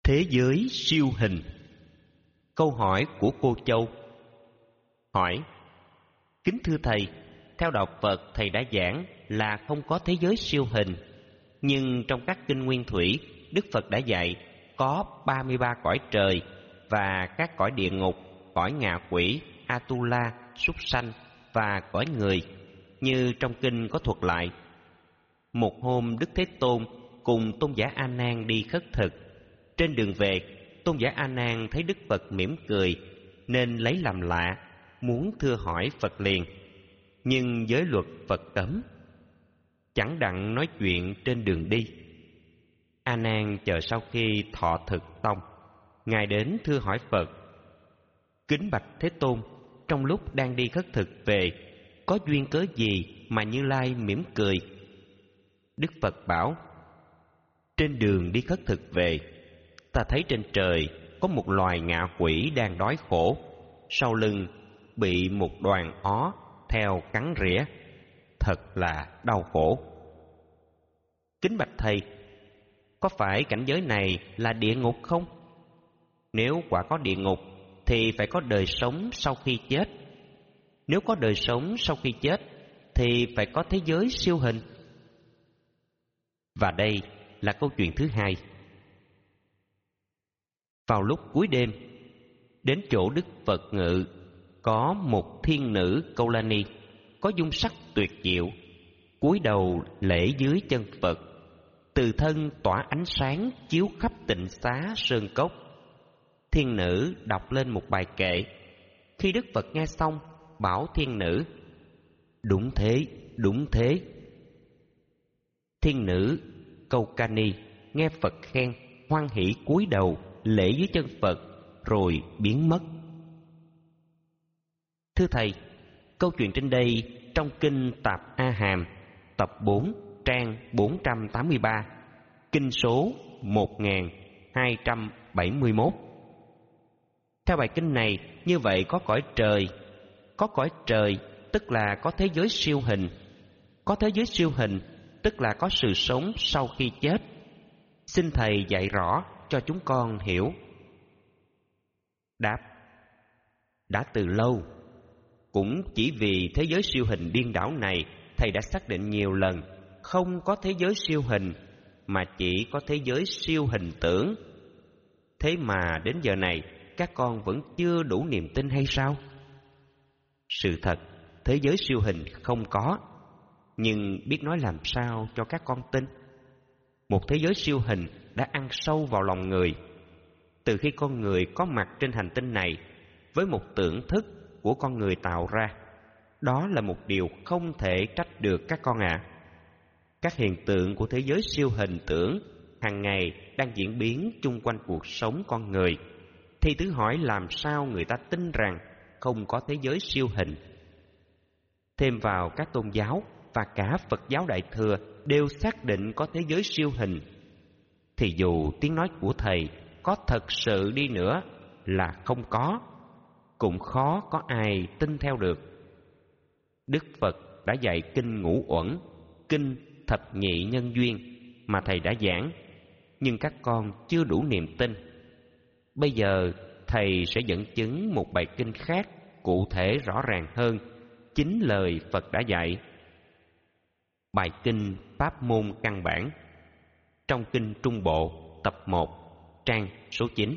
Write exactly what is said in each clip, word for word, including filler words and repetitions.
Thế giới siêu hình. Câu hỏi của cô Châu. Hỏi: kính thưa thầy, theo đạo Phật thầy đã giảng là không có thế giới siêu hình, nhưng trong các kinh nguyên thủy, Đức Phật đã dạy có ba mươi ba cõi trời và các cõi địa ngục, cõi ngạ quỷ, Atula, súc sanh và cõi người, như trong kinh có thuật lại. Một hôm Đức Thế Tôn cùng Tôn giả A Nan đi khất thực. Trên đường về, Tôn giả A Nan thấy Đức Phật mỉm cười nên lấy làm lạ, muốn thưa hỏi Phật liền. Nhưng giới luật Phật cấm, chẳng đặng nói chuyện trên đường đi. A Nan chờ sau khi thọ thực xong, ngài đến thưa hỏi Phật: kính bạch Thế Tôn, trong lúc đang đi khất thực về, có duyên cớ gì mà Như Lai mỉm cười? Đức Phật bảo: trên đường đi khất thực về, ta thấy trên trời có một loài ngạ quỷ đang đói khổ, sau lưng bị một đoàn ó theo cắn rỉa, thật là đau khổ. Kính bạch thầy, có phải cảnh giới này là địa ngục không? Nếu quả có địa ngục thì phải có đời sống sau khi chết. Nếu có đời sống sau khi chết thì phải có thế giới siêu hình. Và đây là câu chuyện thứ hai. Vào lúc cuối đêm, đến chỗ Đức Phật ngự, có một thiên nữ Câu La Ni, có dung sắc tuyệt diệu, cúi đầu lễ dưới chân Phật, từ thân tỏa ánh sáng chiếu khắp tịnh xá sơn cốc. Thiên nữ đọc lên một bài kệ. Khi Đức Phật nghe xong, bảo thiên nữ: đúng thế, đúng thế. Thiên nữ Câu Ca Ni nghe Phật khen, hoan hỷ cúi đầu lễ dưới chân Phật rồi biến mất. Thưa thầy, câu chuyện trên đây trong kinh Tạp A Hàm tập bốn trang bốn trăm tám mươi ba, kinh số một nghìn hai trăm bảy mươi mốt. Theo bài kinh này, như vậy có cõi trời. Có cõi trời tức là có thế giới siêu hình. Có thế giới siêu hình tức là có sự sống sau khi chết. Xin thầy dạy rõ cho chúng con hiểu. Đáp: đã từ lâu, cũng chỉ vì thế giới siêu hình điên đảo này, thầy đã xác định nhiều lần không có thế giới siêu hình, mà chỉ có thế giới siêu hình tưởng. Thế mà đến giờ này các con vẫn chưa đủ niềm tin hay sao? Sự thật, thế giới siêu hình không có, nhưng biết nói làm sao cho các con tin. Một thế giới siêu hình đã ăn sâu vào lòng người. Từ khi con người có mặt trên hành tinh này, với một tưởng thức của con người tạo ra, đó là một điều không thể trách được các con ạ. À. Các hiện tượng của thế giới siêu hình tưởng hàng ngày đang diễn biến chung quanh cuộc sống con người, thì thử hỏi làm sao người ta tin rằng không có thế giới siêu hình. Thêm vào các tôn giáo và cả Phật giáo Đại Thừa đều xác định có thế giới siêu hình, thì dù tiếng nói của thầy có thật sự đi nữa là không có, cũng khó có ai tin theo được. Đức Phật đã dạy kinh Ngũ Uẩn, kinh Thập Nhị Nhân Duyên mà thầy đã giảng, nhưng các con chưa đủ niềm tin. Bây giờ thầy sẽ dẫn chứng một bài kinh khác cụ thể rõ ràng hơn chính lời Phật đã dạy. Bài kinh Pháp môn căn bản trong kinh Trung Bộ tập một trang số chín.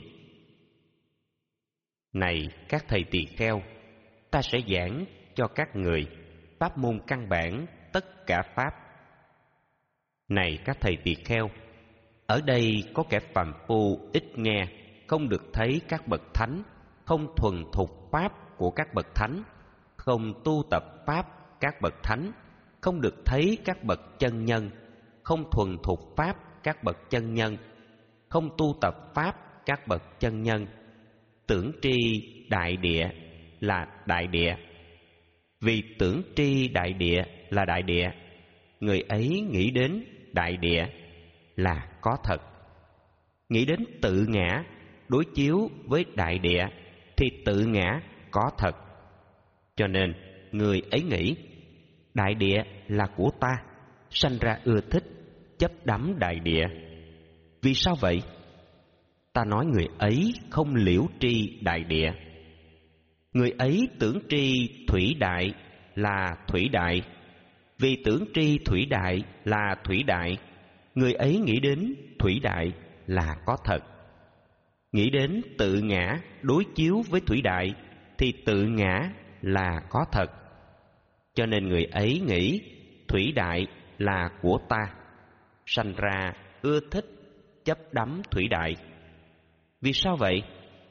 Này các thầy tỳ kheo, ta sẽ giảng cho các người pháp môn căn bản tất cả pháp. Này các thầy tỳ kheo, ở đây có kẻ phàm phu ít nghe, không được thấy các bậc thánh, không thuần thục pháp của các bậc thánh, không tu tập pháp các bậc thánh, không được thấy các bậc chân nhân, không thuần thục pháp các bậc chân nhân, không tu tập pháp các bậc chân nhân. Tưởng tri đại địa là đại địa. Vì tưởng tri đại địa là đại địa, người ấy nghĩ đến đại địa là có thật. Nghĩ đến tự ngã đối chiếu với đại địa thì tự ngã có thật. Cho nên người ấy nghĩ đại địa là của ta, sanh ra ưa thích, chấp đắm đại địa. Vì sao vậy? Ta nói người ấy không liễu tri đại địa. Người ấy tưởng tri thủy đại là thủy đại. Vì tưởng tri thủy đại là thủy đại, người ấy nghĩ đến thủy đại là có thật. Nghĩ đến tự ngã đối chiếu với thủy đại thì tự ngã là có thật. Cho nên người ấy nghĩ thủy đại là của ta, sanh ra ưa thích chấp đắm thủy đại. Vì sao vậy?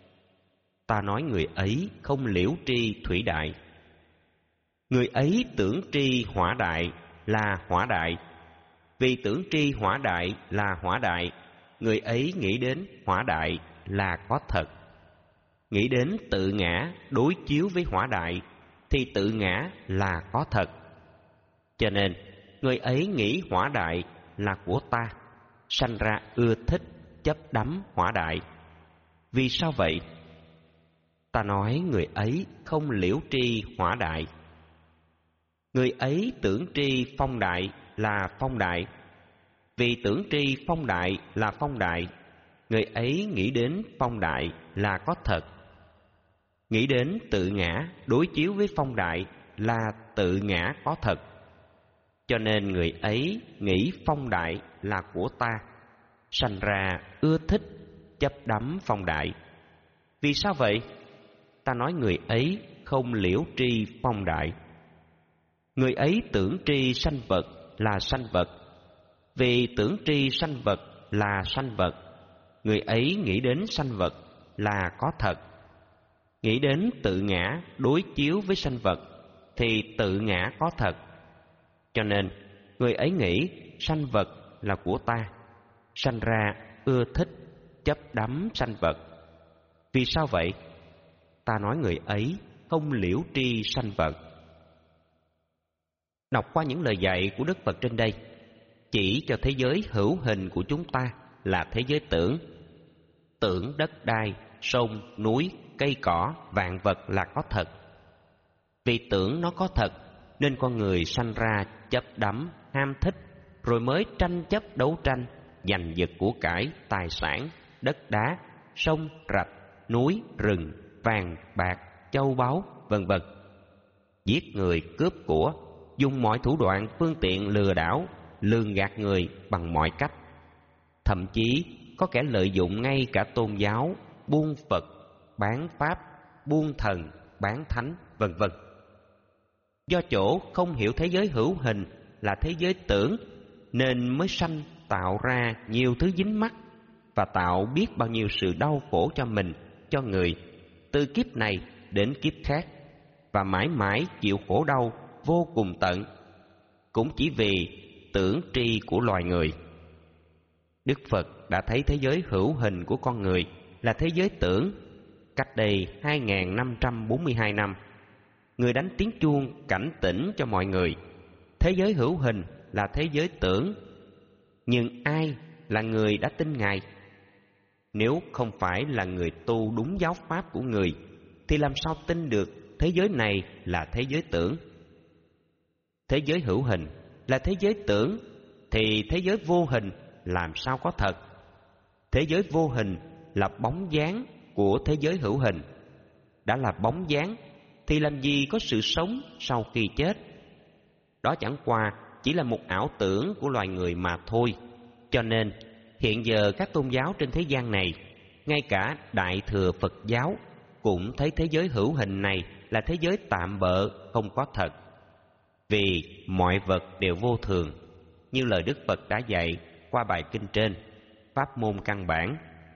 Ta nói người ấy không liễu tri thủy đại. Người ấy tưởng tri hỏa đại là hỏa đại. Vì tưởng tri hỏa đại là hỏa đại, người ấy nghĩ đến hỏa đại là có thật. Nghĩ đến tự ngã đối chiếu với hỏa đại thì tự ngã là có thật. Cho nên người ấy nghĩ hỏa đại là của ta, sanh ra ưa thích chấp đắm hỏa đại. Vì sao vậy? Ta nói người ấy không liễu tri hỏa đại. Người ấy tưởng tri phong đại là phong đại. Vì tưởng tri phong đại là phong đại, người ấy nghĩ đến phong đại là có thật. Nghĩ đến tự ngã đối chiếu với phong đại là tự ngã có thật. Cho nên người ấy nghĩ phong đại là của ta, sanh ra ưa thích chấp đắm phong đại. Vì sao vậy? Ta nói người ấy không liễu tri phong đại. Người ấy tưởng tri sanh vật là sanh vật. Vì tưởng tri sanh vật là sanh vật, người ấy nghĩ đến sanh vật là có thật. Nghĩ đến tự ngã đối chiếu với sanh vật thì tự ngã có thật. Cho nên người ấy nghĩ sanh vật là của ta, sanh ra ưa thích chấp đắm sanh vật. Vì sao vậy? Ta nói người ấy không liễu tri sanh vật. Đọc qua những lời dạy của Đức Phật trên đây chỉ cho thế giới hữu hình của chúng ta là thế giới tưởng. Tưởng đất đai, sông, núi, cây cỏ, vạn vật là có thật. Vì tưởng nó có thật nên con người sanh ra chấp đắm, ham thích, rồi mới tranh chấp đấu tranh, giành giật của cải, tài sản, đất đá, sông, rạch, núi, rừng, vàng, bạc, châu báu, vân vân. Giết người, cướp của, dùng mọi thủ đoạn phương tiện lừa đảo, lường gạt người bằng mọi cách. Thậm chí có kẻ lợi dụng ngay cả tôn giáo, buôn Phật, bán Pháp, buôn thần, bán thánh, vân vân. Do chỗ không hiểu thế giới hữu hình là thế giới tưởng nên mới sanh tạo ra nhiều thứ dính mắc và tạo biết bao nhiêu sự đau khổ cho mình, cho người, từ kiếp này đến kiếp khác, và mãi mãi chịu khổ đau vô cùng tận, cũng chỉ vì tưởng tri của loài người. Đức Phật đã thấy thế giới hữu hình của con người là thế giới tưởng cách đây hai nghìn năm trăm bốn mươi hai năm. Người đánh tiếng chuông cảnh tỉnh cho mọi người thế giới hữu hình là thế giới tưởng. Nhưng ai là người đã tin Ngài? Nếu không phải là người tu đúng giáo pháp của người thì làm sao tin được thế giới này là thế giới tưởng? Thế giới hữu hình là thế giới tưởng thì thế giới vô hình làm sao có thật? Thế giới vô hình là bóng dáng của thế giới hữu hình. Đã là bóng dáng thì làm gì có sự sống sau khi chết? Đó chẳng qua chỉ là một ảo tưởng của loài người mà thôi. Cho nên hiện giờ các tôn giáo trên thế gian này, ngay cả Đại Thừa Phật giáo cũng thấy thế giới hữu hình này là thế giới tạm bợ, không có thật. Vì mọi vật đều vô thường, như lời Đức Phật đã dạy qua bài kinh trên, pháp môn căn bản.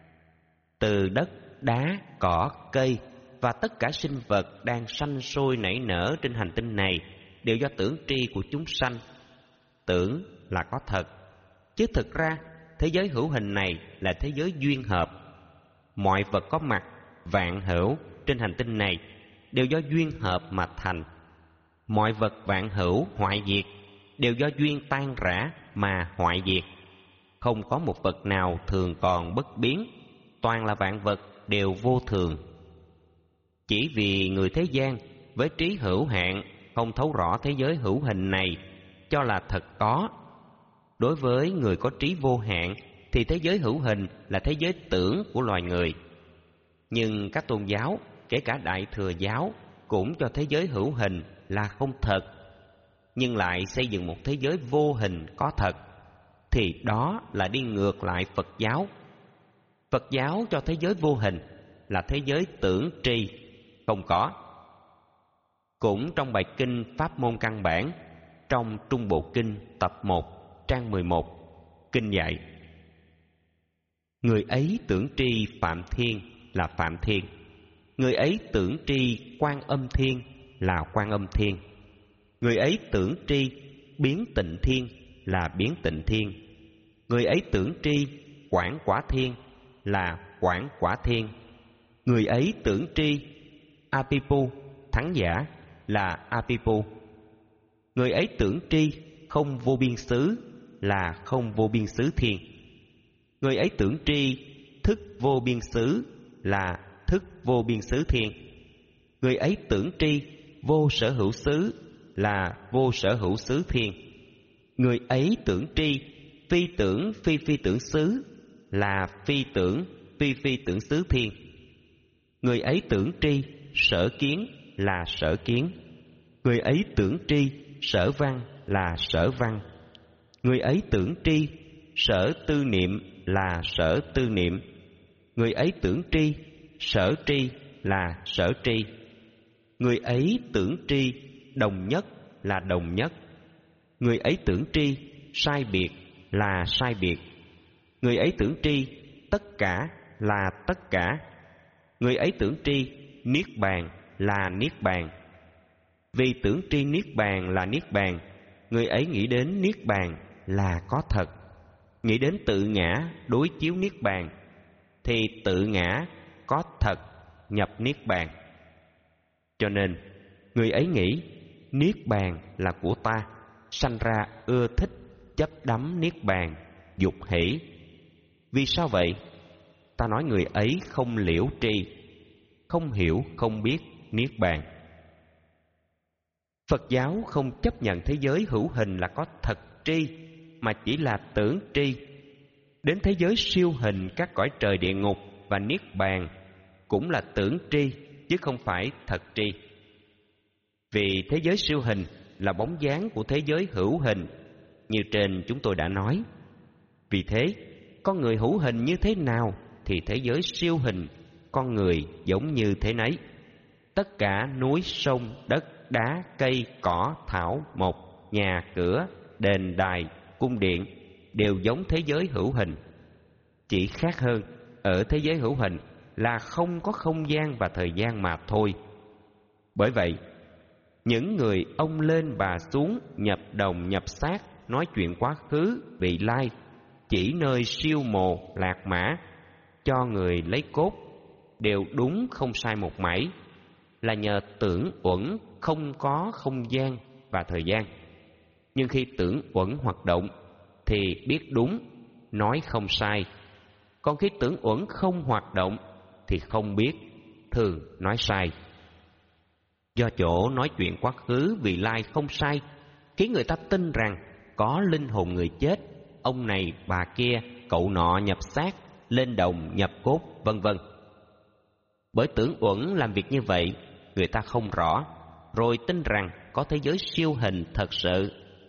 Từ đất, đá, cỏ, cây và tất cả sinh vật đang sanh sôi nảy nở trên hành tinh này đều do tưởng tri của chúng sanh. Tưởng là có thật, chứ thực ra thế giới hữu hình này là thế giới duyên hợp. Mọi vật có mặt, vạn hữu trên hành tinh này đều do duyên hợp mà thành. Mọi vật vạn hữu hoại diệt đều do duyên tan rã mà hoại diệt. Không có một vật nào thường còn bất biến, toàn là vạn vật đều vô thường. Chỉ vì người thế gian với trí hữu hạn không thấu rõ thế giới hữu hình này cho là thật có. Đối với người có trí vô hạn thì thế giới hữu hình là thế giới tưởng của loài người. Nhưng các tôn giáo, kể cả Đại Thừa giáo, cũng cho thế giới hữu hình là không thật, nhưng lại xây dựng một thế giới vô hình có thật, thì đó là đi ngược lại Phật giáo. Phật giáo cho thế giới vô hình là thế giới tưởng tri, không có. Cũng trong bài kinh Pháp môn căn bản, trong Trung Bộ Kinh tập một, trang mười một, kinh dạy: người ấy tưởng tri Phạm Thiên là Phạm Thiên, người ấy tưởng tri Quan Âm Thiên là Quan Âm Thiên, người ấy tưởng tri Biến Tịnh Thiên là Biến Tịnh Thiên, người ấy tưởng tri Quảng Quả Thiên là Quảng Quả Thiên, người ấy tưởng tri Apipu Thắng Giả là Apipu, người ấy tưởng tri Không Vô Biên Xứ là Không Vô Biên Xứ Thiên, người ấy tưởng tri Thức Vô Biên Xứ là Thức Vô Biên Xứ Thiên, người ấy tưởng tri Vô Sở Hữu Xứ là Vô Sở Hữu Xứ Thiên, người ấy tưởng tri Phi Tưởng Phi Phi Tưởng Xứ là Phi Tưởng Phi Phi Tưởng Xứ Thiên, người ấy tưởng tri Sở Kiến là Sở Kiến, người ấy tưởng tri Sở Văn là Sở Văn, người ấy tưởng tri Sở Tư Niệm là Sở Tư Niệm, người ấy tưởng tri Sở Tri là Sở Tri, người ấy tưởng tri Đồng Nhất là Đồng Nhất, người ấy tưởng tri Sai Biệt là Sai Biệt, người ấy tưởng tri Tất cả là Tất cả, người ấy tưởng tri Niết Bàn là Niết Bàn. Vì tưởng tri Niết Bàn là Niết Bàn, người ấy nghĩ đến Niết Bàn là có thật, nghĩ đến tự ngã đối chiếu Niết Bàn, thì tự ngã có thật nhập Niết Bàn. Cho nên người ấy nghĩ Niết Bàn là của ta, sanh ra ưa thích chấp đắm Niết Bàn, dục hỷ. Vì sao vậy? Ta nói người ấy không liễu tri, không hiểu không biết Niết Bàn. Phật giáo không chấp nhận thế giới hữu hình là có thật tri, mà chỉ là tưởng tri. Đến thế giới siêu hình các cõi trời địa ngục và Niết Bàn cũng là tưởng tri, chứ không phải thật tri. Vì thế giới siêu hình là bóng dáng của thế giới hữu hình, như trên chúng tôi đã nói. Vì thế, con người hữu hình như thế nào thì thế giới siêu hình con người giống như thế nấy. Tất cả núi, sông, đất, đá, cây, cỏ, thảo, mộc, nhà, cửa, đền, đài, cung điện đều giống thế giới hữu hình. Chỉ khác hơn, ở thế giới hữu hình là không có không gian và thời gian mà thôi. Bởi vậy, những người ông lên bà xuống, nhập đồng nhập xác, nói chuyện quá khứ, vị lai, chỉ nơi siêu mồ, lạc mã, cho người lấy cốt, đều đúng không sai một mảy, là nhờ tưởng uẩn không có không gian và thời gian. Nhưng khi tưởng uẩn hoạt động thì biết đúng, nói không sai. Còn khi tưởng uẩn không hoạt động thì không biết, thường nói sai. Do chỗ nói chuyện quá khứ vị lai không sai, khiến người ta tin rằng có linh hồn người chết, ông này bà kia, cậu nọ nhập xác, lên đồng nhập cốt, vân vân. Bởi tưởng uẩn làm việc như vậy, người ta không rõ, rồi tin rằng có thế giới siêu hình thật sự.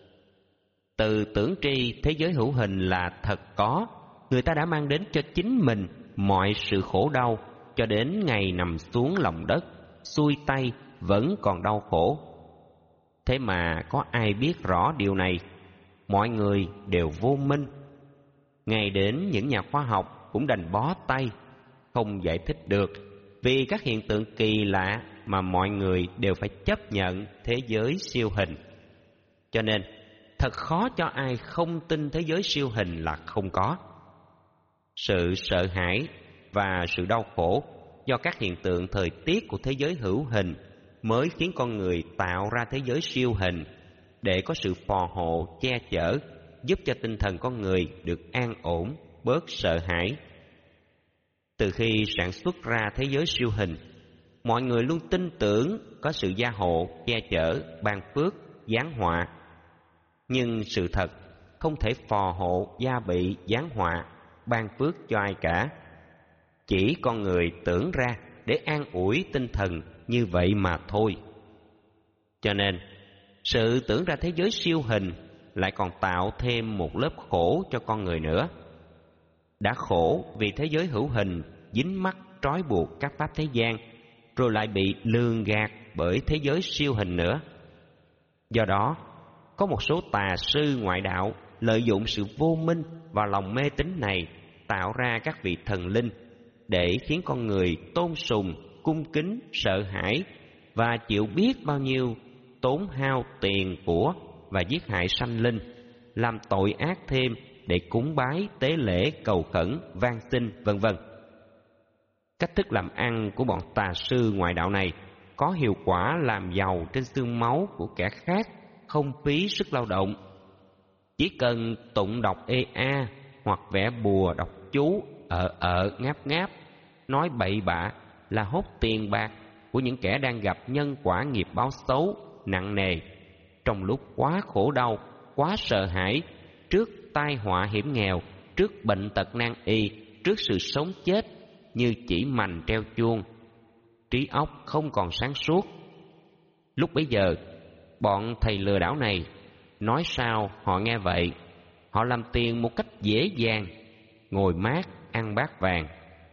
Từ tưởng tri thế giới hữu hình là thật có, người ta đã mang đến cho chính mình mọi sự khổ đau, cho đến ngày nằm xuống lòng đất, xuôi tay vẫn còn đau khổ. Thế mà có ai biết rõ điều này? Mọi người đều vô minh. Ngay đến những nhà khoa học cũng đành bó tay, không giải thích được, vì các hiện tượng kỳ lạ mà mọi người đều phải chấp nhận thế giới siêu hình. Cho nên, thật khó cho ai không tin thế giới siêu hình là không có. Sự sợ hãi và sự đau khổ do các hiện tượng thời tiết của thế giới hữu hình mới khiến con người tạo ra thế giới siêu hình, để có sự phò hộ, che chở, giúp cho tinh thần con người được an ổn, bớt sợ hãi. Từ khi sản xuất ra thế giới siêu hình, mọi người luôn tin tưởng có sự gia hộ, che chở, ban phước, giáng họa. Nhưng sự thật không thể phò hộ, gia bị, giáng họa, ban phước cho ai cả. Chỉ con người tưởng ra để an ủi tinh thần như vậy mà thôi. Cho nên, sự tưởng ra thế giới siêu hình lại còn tạo thêm một lớp khổ cho con người nữa. Đã khổ vì thế giới hữu hình dính mắc trói buộc các pháp thế gian, rồi lại bị lường gạt bởi thế giới siêu hình nữa. Do đó, có một số tà sư ngoại đạo lợi dụng sự vô minh và lòng mê tín này tạo ra các vị thần linh để khiến con người tôn sùng, cung kính, sợ hãi và chịu biết bao nhiêu tốn hao tiền của và giết hại sanh linh, làm tội ác thêm để cúng bái, tế lễ, cầu khẩn, van xin, vân vân. Cách thức làm ăn của bọn tà sư ngoại đạo này có hiệu quả làm giàu trên xương máu của kẻ khác, không phí sức lao động. Chỉ cần tụng đọc ê a hoặc vẽ bùa đọc chú ợ ợ ngáp ngáp, nói bậy bạ là hốt tiền bạc của những kẻ đang gặp nhân quả nghiệp báo xấu nặng nề, trong lúc quá khổ đau, quá sợ hãi trước tai họa hiểm nghèo, trước bệnh tật nan y, trước sự sống chết như chỉ mành treo chuông, trí óc không còn sáng suốt. Lúc bấy giờ, bọn thầy lừa đảo này nói sao họ nghe vậy. Họ làm tiền một cách dễ dàng, ngồi mát ăn bát vàng.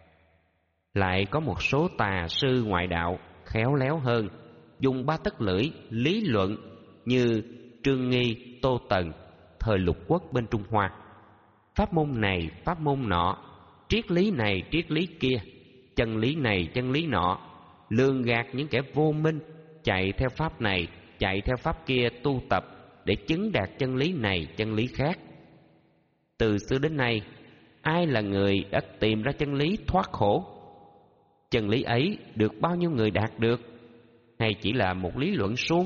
Lại có một số tà sư ngoại đạo khéo léo hơn, dùng ba tấc lưỡi lý luận như Trương Nghi, Tô Tần thời lục quốc bên Trung Hoa. Pháp môn này, pháp môn nọ, triết lý này, triết lý kia, chân lý này, chân lý nọ, lường gạt những kẻ vô minh chạy theo pháp này, chạy theo pháp kia tu tập để chứng đạt chân lý này, chân lý khác. Từ xưa đến nay, ai là người đã tìm ra chân lý thoát khổ? Chân lý ấy được bao nhiêu người đạt được, hay chỉ là một lý luận suông?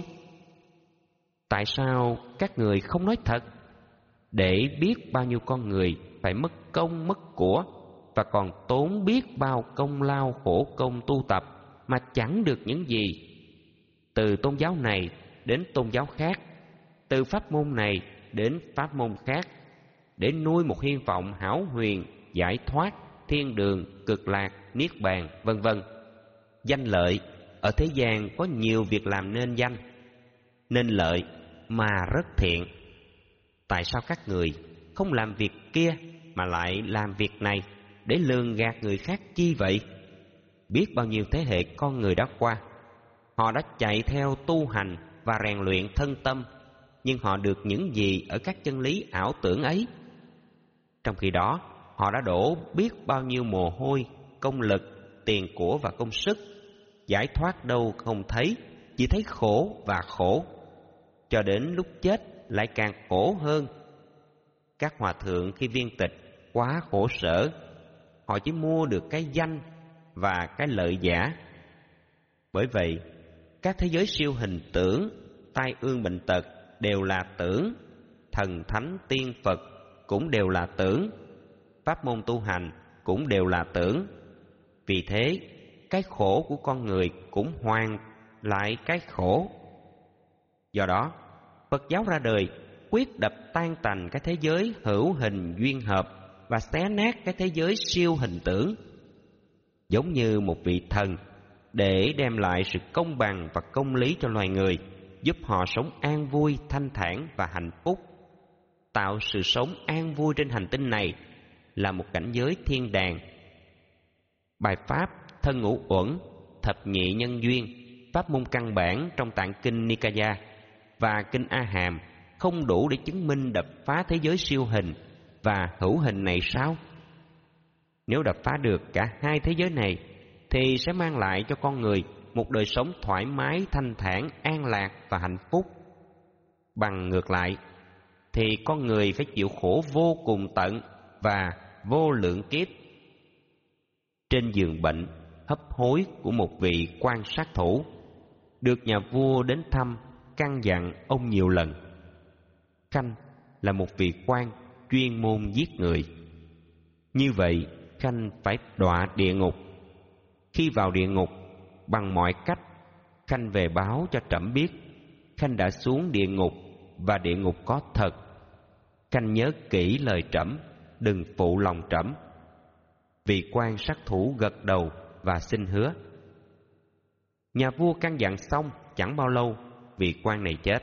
Tại sao các người không nói thật? Để biết bao nhiêu con người phải mất công mất của và còn tốn biết bao công lao khổ công tu tập mà chẳng được những gì. Từ tôn giáo này đến tôn giáo khác, từ pháp môn này đến pháp môn khác, để nuôi một hy vọng hão huyền, giải thoát, thiên đường, cực lạc, niết bàn, vân vân. Danh lợi ở thế gian có nhiều việc làm nên danh, nên lợi mà rất thiện. Tại sao các người không làm việc kia mà lại làm việc này để lường gạt người khác chi vậy? Biết bao nhiêu thế hệ con người đã qua, họ đã chạy theo tu hành và rèn luyện thân tâm, nhưng họ được những gì ở các chân lý ảo tưởng ấy? Trong khi đó, họ đã đổ biết bao nhiêu mồ hôi, công lực, tiền của và công sức, giải thoát đâu không thấy, chỉ thấy khổ và khổ, cho đến lúc chết lại càng khổ hơn. Các hòa thượng khi viên tịch quá khổ sở, họ chỉ mua được cái danh và cái lợi giả. Bởi vậy, các thế giới siêu hình tưởng, tai ương bệnh tật đều là tưởng, thần thánh tiên Phật cũng đều là tưởng, pháp môn tu hành cũng đều là tưởng. Vì thế, cái khổ của con người cũng hoàn lại cái khổ. Do đó, Phật giáo ra đời quyết đập tan tành cái thế giới hữu hình duyên hợp và xé nát cái thế giới siêu hình tưởng. Giống như một vị thần để đem lại sự công bằng và công lý cho loài người, giúp họ sống an vui, thanh thản và hạnh phúc. Tạo sự sống an vui trên hành tinh này là một cảnh giới thiên đàng. Bài pháp thân ngũ uẩn, thập nhị nhân duyên, pháp môn căn bản trong tạng kinh Nikaya và kinh A Hàm không đủ để chứng minh đập phá thế giới siêu hình và hữu hình này sao? Nếu đập phá được cả hai thế giới này thì sẽ mang lại cho con người một đời sống thoải mái, thanh thản, an lạc và hạnh phúc. Bằng ngược lại thì con người phải chịu khổ vô cùng tận và vô lượng kiếp. Trên giường bệnh hấp hối của một vị quan sát thủ, được nhà vua đến thăm căn dặn ông nhiều lần. Khanh là một vị quan chuyên môn giết người. Như vậy Khanh phải đọa địa ngục. Khi vào địa ngục, bằng mọi cách Khanh về báo cho trẫm biết Khanh đã xuống địa ngục và địa ngục có thật. Khanh nhớ kỹ lời trẫm đừng phụ lòng trẫm. Vị quan sát thủ gật đầu và xin hứa. Nhà vua căn dặn xong, chẳng bao lâu vị quan này chết.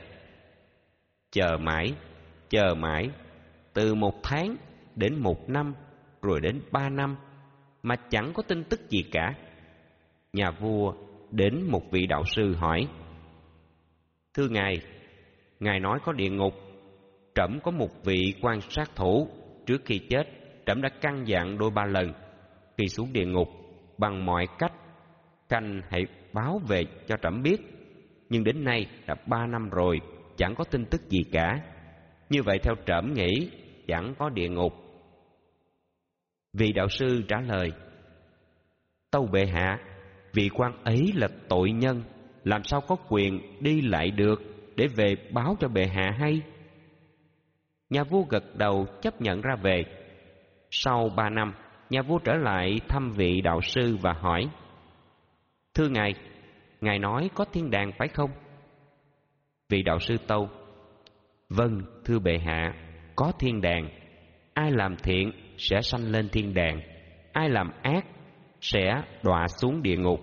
Chờ mãi, chờ mãi, từ một tháng đến một năm, rồi đến ba năm, mà chẳng có tin tức gì cả. Nhà vua đến một vị đạo sư hỏi: Thưa ngài, ngài nói có địa ngục. Trẫm có một vị quan sát thủ, trước khi chết trẫm đã căn dặn đôi ba lần, khi xuống địa ngục bằng mọi cách khanh hãy báo về cho trẫm biết. Nhưng đến nay đã ba năm rồi, chẳng có tin tức gì cả. Như vậy theo trẫm nghĩ chẳng có địa ngục. Vị đạo sư trả lời: Tâu bệ hạ, vị quan ấy là tội nhân, làm sao có quyền đi lại được để về báo cho bệ hạ hay? Nhà vua gật đầu chấp nhận ra về. Sau ba năm, nhà vua trở lại thăm vị đạo sư và hỏi: Thưa ngài, ngài nói có thiên đàng phải không? Vị đạo sư tâu: Vâng, thưa bệ hạ, có thiên đàng. Ai làm thiện sẽ sanh lên thiên đàng, ai làm ác sẽ đọa xuống địa ngục.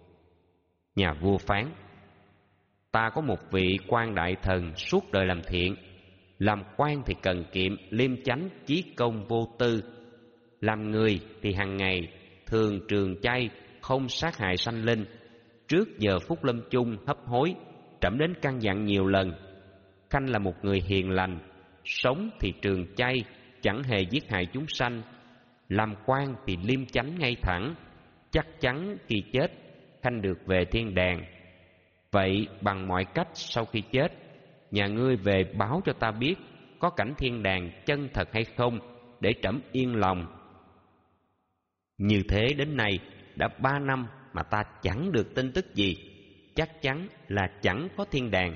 Nhà vua phán: Ta có một vị quan đại thần suốt đời làm thiện. Làm quan thì cần kiệm, liêm chánh, chí công vô tư. Làm người thì hàng ngày thường trường chay, không sát hại sanh linh. Trước giờ phút lâm chung hấp hối, trẫm đến căn dặn nhiều lần. Khanh là một người hiền lành, sống thì trường chay, chẳng hề giết hại chúng sanh. Làm quan thì liêm chánh ngay thẳng, chắc chắn khi chết khanh được về thiên đàng. Vậy bằng mọi cách sau khi chết, nhà ngươi về báo cho ta biết có cảnh thiên đàng chân thật hay không, để trẫm yên lòng. Như thế đến nay đã ba năm mà ta chẳng được tin tức gì, chắc chắn là chẳng có thiên đàng.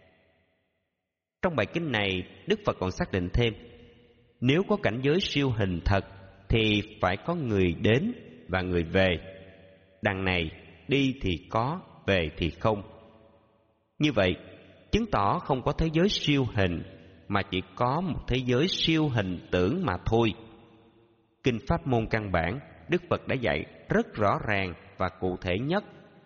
Trong bài kinh này, Đức Phật còn xác định thêm, nếu có cảnh giới siêu hình thật thì phải có người đến và người về. Đằng này đi thì có, về thì không. Như vậy chứng tỏ không có thế giới siêu hình, mà chỉ có một thế giới siêu hình tưởng mà thôi. Kinh Pháp Môn Căn Bản, Đức Phật đã dạy rất rõ ràng và cụ thể nhất.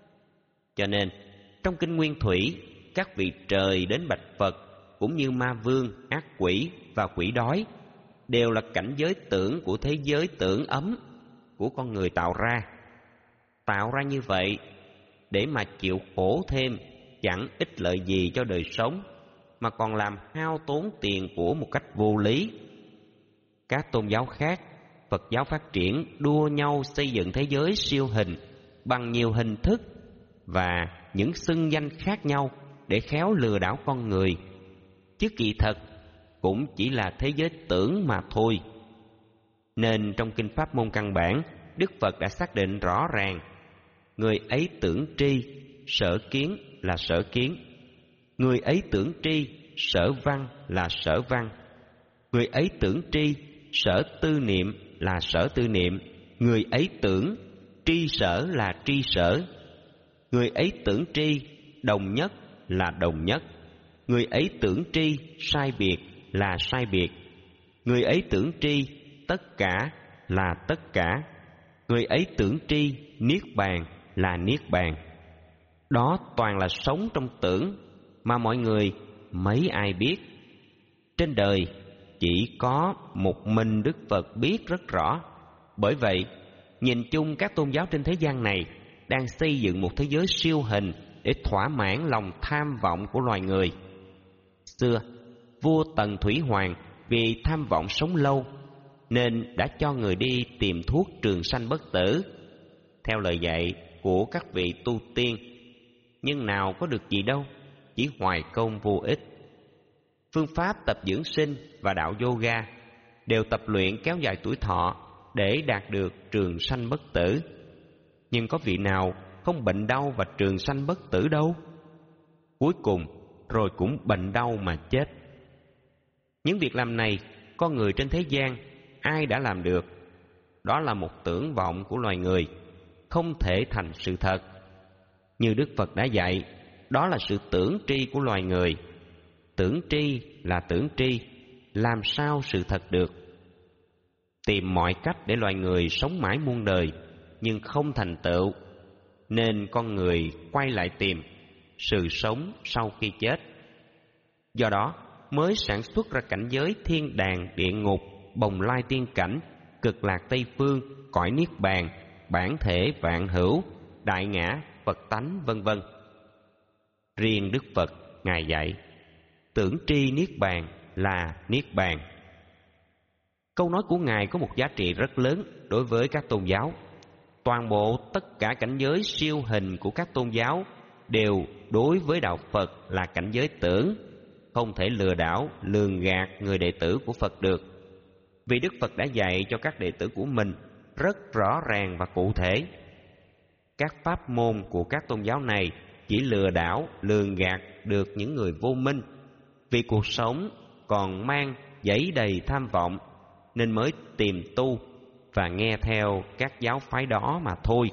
Cho nên trong Kinh Nguyên Thủy, các vị trời đến bạch Phật, cũng như ma vương, ác quỷ và quỷ đói, đều là cảnh giới tưởng của thế giới tưởng ấm của con người tạo ra. Tạo ra như vậy để mà chịu khổ thêm, chẳng ích lợi gì cho đời sống, mà còn làm hao tốn tiền của một cách vô lý. Các tôn giáo khác, Phật giáo phát triển đua nhau xây dựng thế giới siêu hình bằng nhiều hình thức và những xưng danh khác nhau để khéo lừa đảo con người, chứ kỳ thật cũng chỉ là thế giới tưởng mà thôi. Nên trong Kinh Pháp Môn Căn Bản, Đức Phật đã xác định rõ ràng, người ấy tưởng tri, sở kiến là sở kiến. Người ấy tưởng tri, sở văn là sở văn. Người ấy tưởng tri, sở tư niệm là sở tư niệm. Người ấy tưởng, tri sở là tri sở. Người ấy tưởng tri, đồng nhất là đồng nhất. Người ấy tưởng tri, sai biệt là sai biệt. Người ấy tưởng tri, tất cả là tất cả. Người ấy tưởng tri, niết bàn là niết bàn. Đó toàn là sống trong tưởng mà mọi người mấy ai biết. Trên đời chỉ có một mình Đức Phật biết rất rõ. Bởi vậy, nhìn chung các tôn giáo trên thế gian này đang xây dựng một thế giới siêu hình để thỏa mãn lòng tham vọng của loài người. Xưa, vua Tần Thủy Hoàng vì tham vọng sống lâu nên đã cho người đi tìm thuốc trường sanh bất tử, theo lời dạy của các vị tu tiên. Nhưng nào có được gì đâu, chỉ hoài công vô ích. Phương pháp tập dưỡng sinh và đạo yoga đều tập luyện kéo dài tuổi thọ để đạt được trường sanh bất tử. Nhưng có vị nào không bệnh đau và trường sanh bất tử đâu. Cuối cùng rồi cũng bệnh đau mà chết. Những việc làm này, con người trên thế gian ai đã làm được? Đó là một tưởng vọng của loài người, không thể thành sự thật. Như Đức Phật đã dạy, đó là sự tưởng tri của loài người. Tưởng tri là tưởng tri, làm sao sự thật được? tìm mọi cách để loài người sống mãi muôn đời nhưng không thành tựu, nên con người quay lại tìm sự sống sau khi chết. Do đó mới sản xuất ra cảnh giới thiên đàng, địa ngục, bồng lai tiên cảnh, cực lạc Tây phương, cõi niết bàn, bản thể vạn hữu, đại ngã, Phật tánh, vân vân. Riêng Đức Phật Ngài dạy tưởng tri niết bàn là niết bàn. Câu nói của Ngài có một giá trị rất lớn đối với các tôn giáo. Toàn bộ tất cả cảnh giới siêu hình của các tôn giáo đều đối với đạo Phật là cảnh giới tưởng, không thể lừa đảo, lường gạt người đệ tử của Phật được. Vì Đức Phật đã dạy cho các đệ tử của mình rất rõ ràng và cụ thể. Các pháp môn của các tôn giáo này chỉ lừa đảo, lường gạt được những người vô minh, vì cuộc sống còn mang dẫy đầy tham vọng nên mới tìm tu và nghe theo các giáo phái đó mà thôi.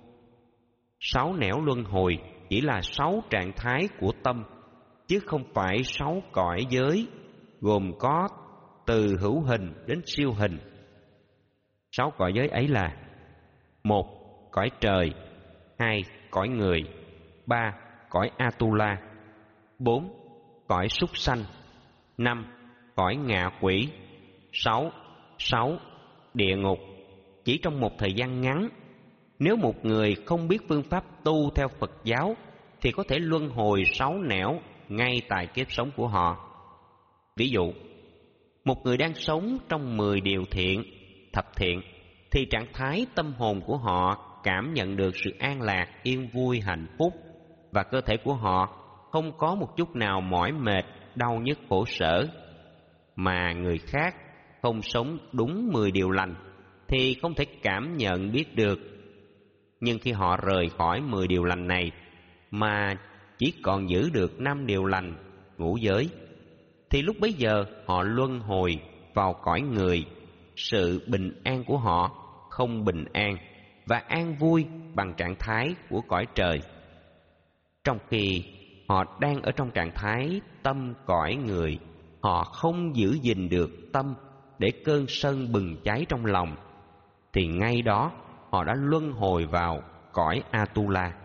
Sáu nẻo luân hồi chỉ là sáu trạng thái của tâm, chứ không phải sáu cõi giới gồm có từ hữu hình đến siêu hình. Sáu cõi giới ấy là: một, cõi trời; hai, cõi người; ba, cõi Atula; bốn, cõi súc sanh; năm, cõi ngạ quỷ; sáu, sáu, địa ngục. Chỉ trong một thời gian ngắn, nếu một người không biết phương pháp tu theo Phật giáo thì có thể luân hồi sáu nẻo ngay tại kiếp sống của họ. Ví dụ, một người đang sống trong mười điều thiện, thập thiện, thì trạng thái tâm hồn của họ cảm nhận được sự an lạc, yên vui, hạnh phúc, và cơ thể của họ không có một chút nào mỏi mệt, đau nhức, khổ sở. Mà người khác không sống đúng mười điều lành thì không thể cảm nhận biết được. Nhưng khi họ rời khỏi mười điều lành này mà chỉ còn giữ được năm điều lành, ngũ giới, thì lúc bấy giờ họ luân hồi vào cõi người. Sự bình an của họ không bình an và an vui bằng trạng thái của cõi trời. Trong khi họ đang ở trong trạng thái tâm cõi người, họ không giữ gìn được tâm để cơn sân bừng cháy trong lòng, thì ngay đó họ đã luân hồi vào cõi Atula.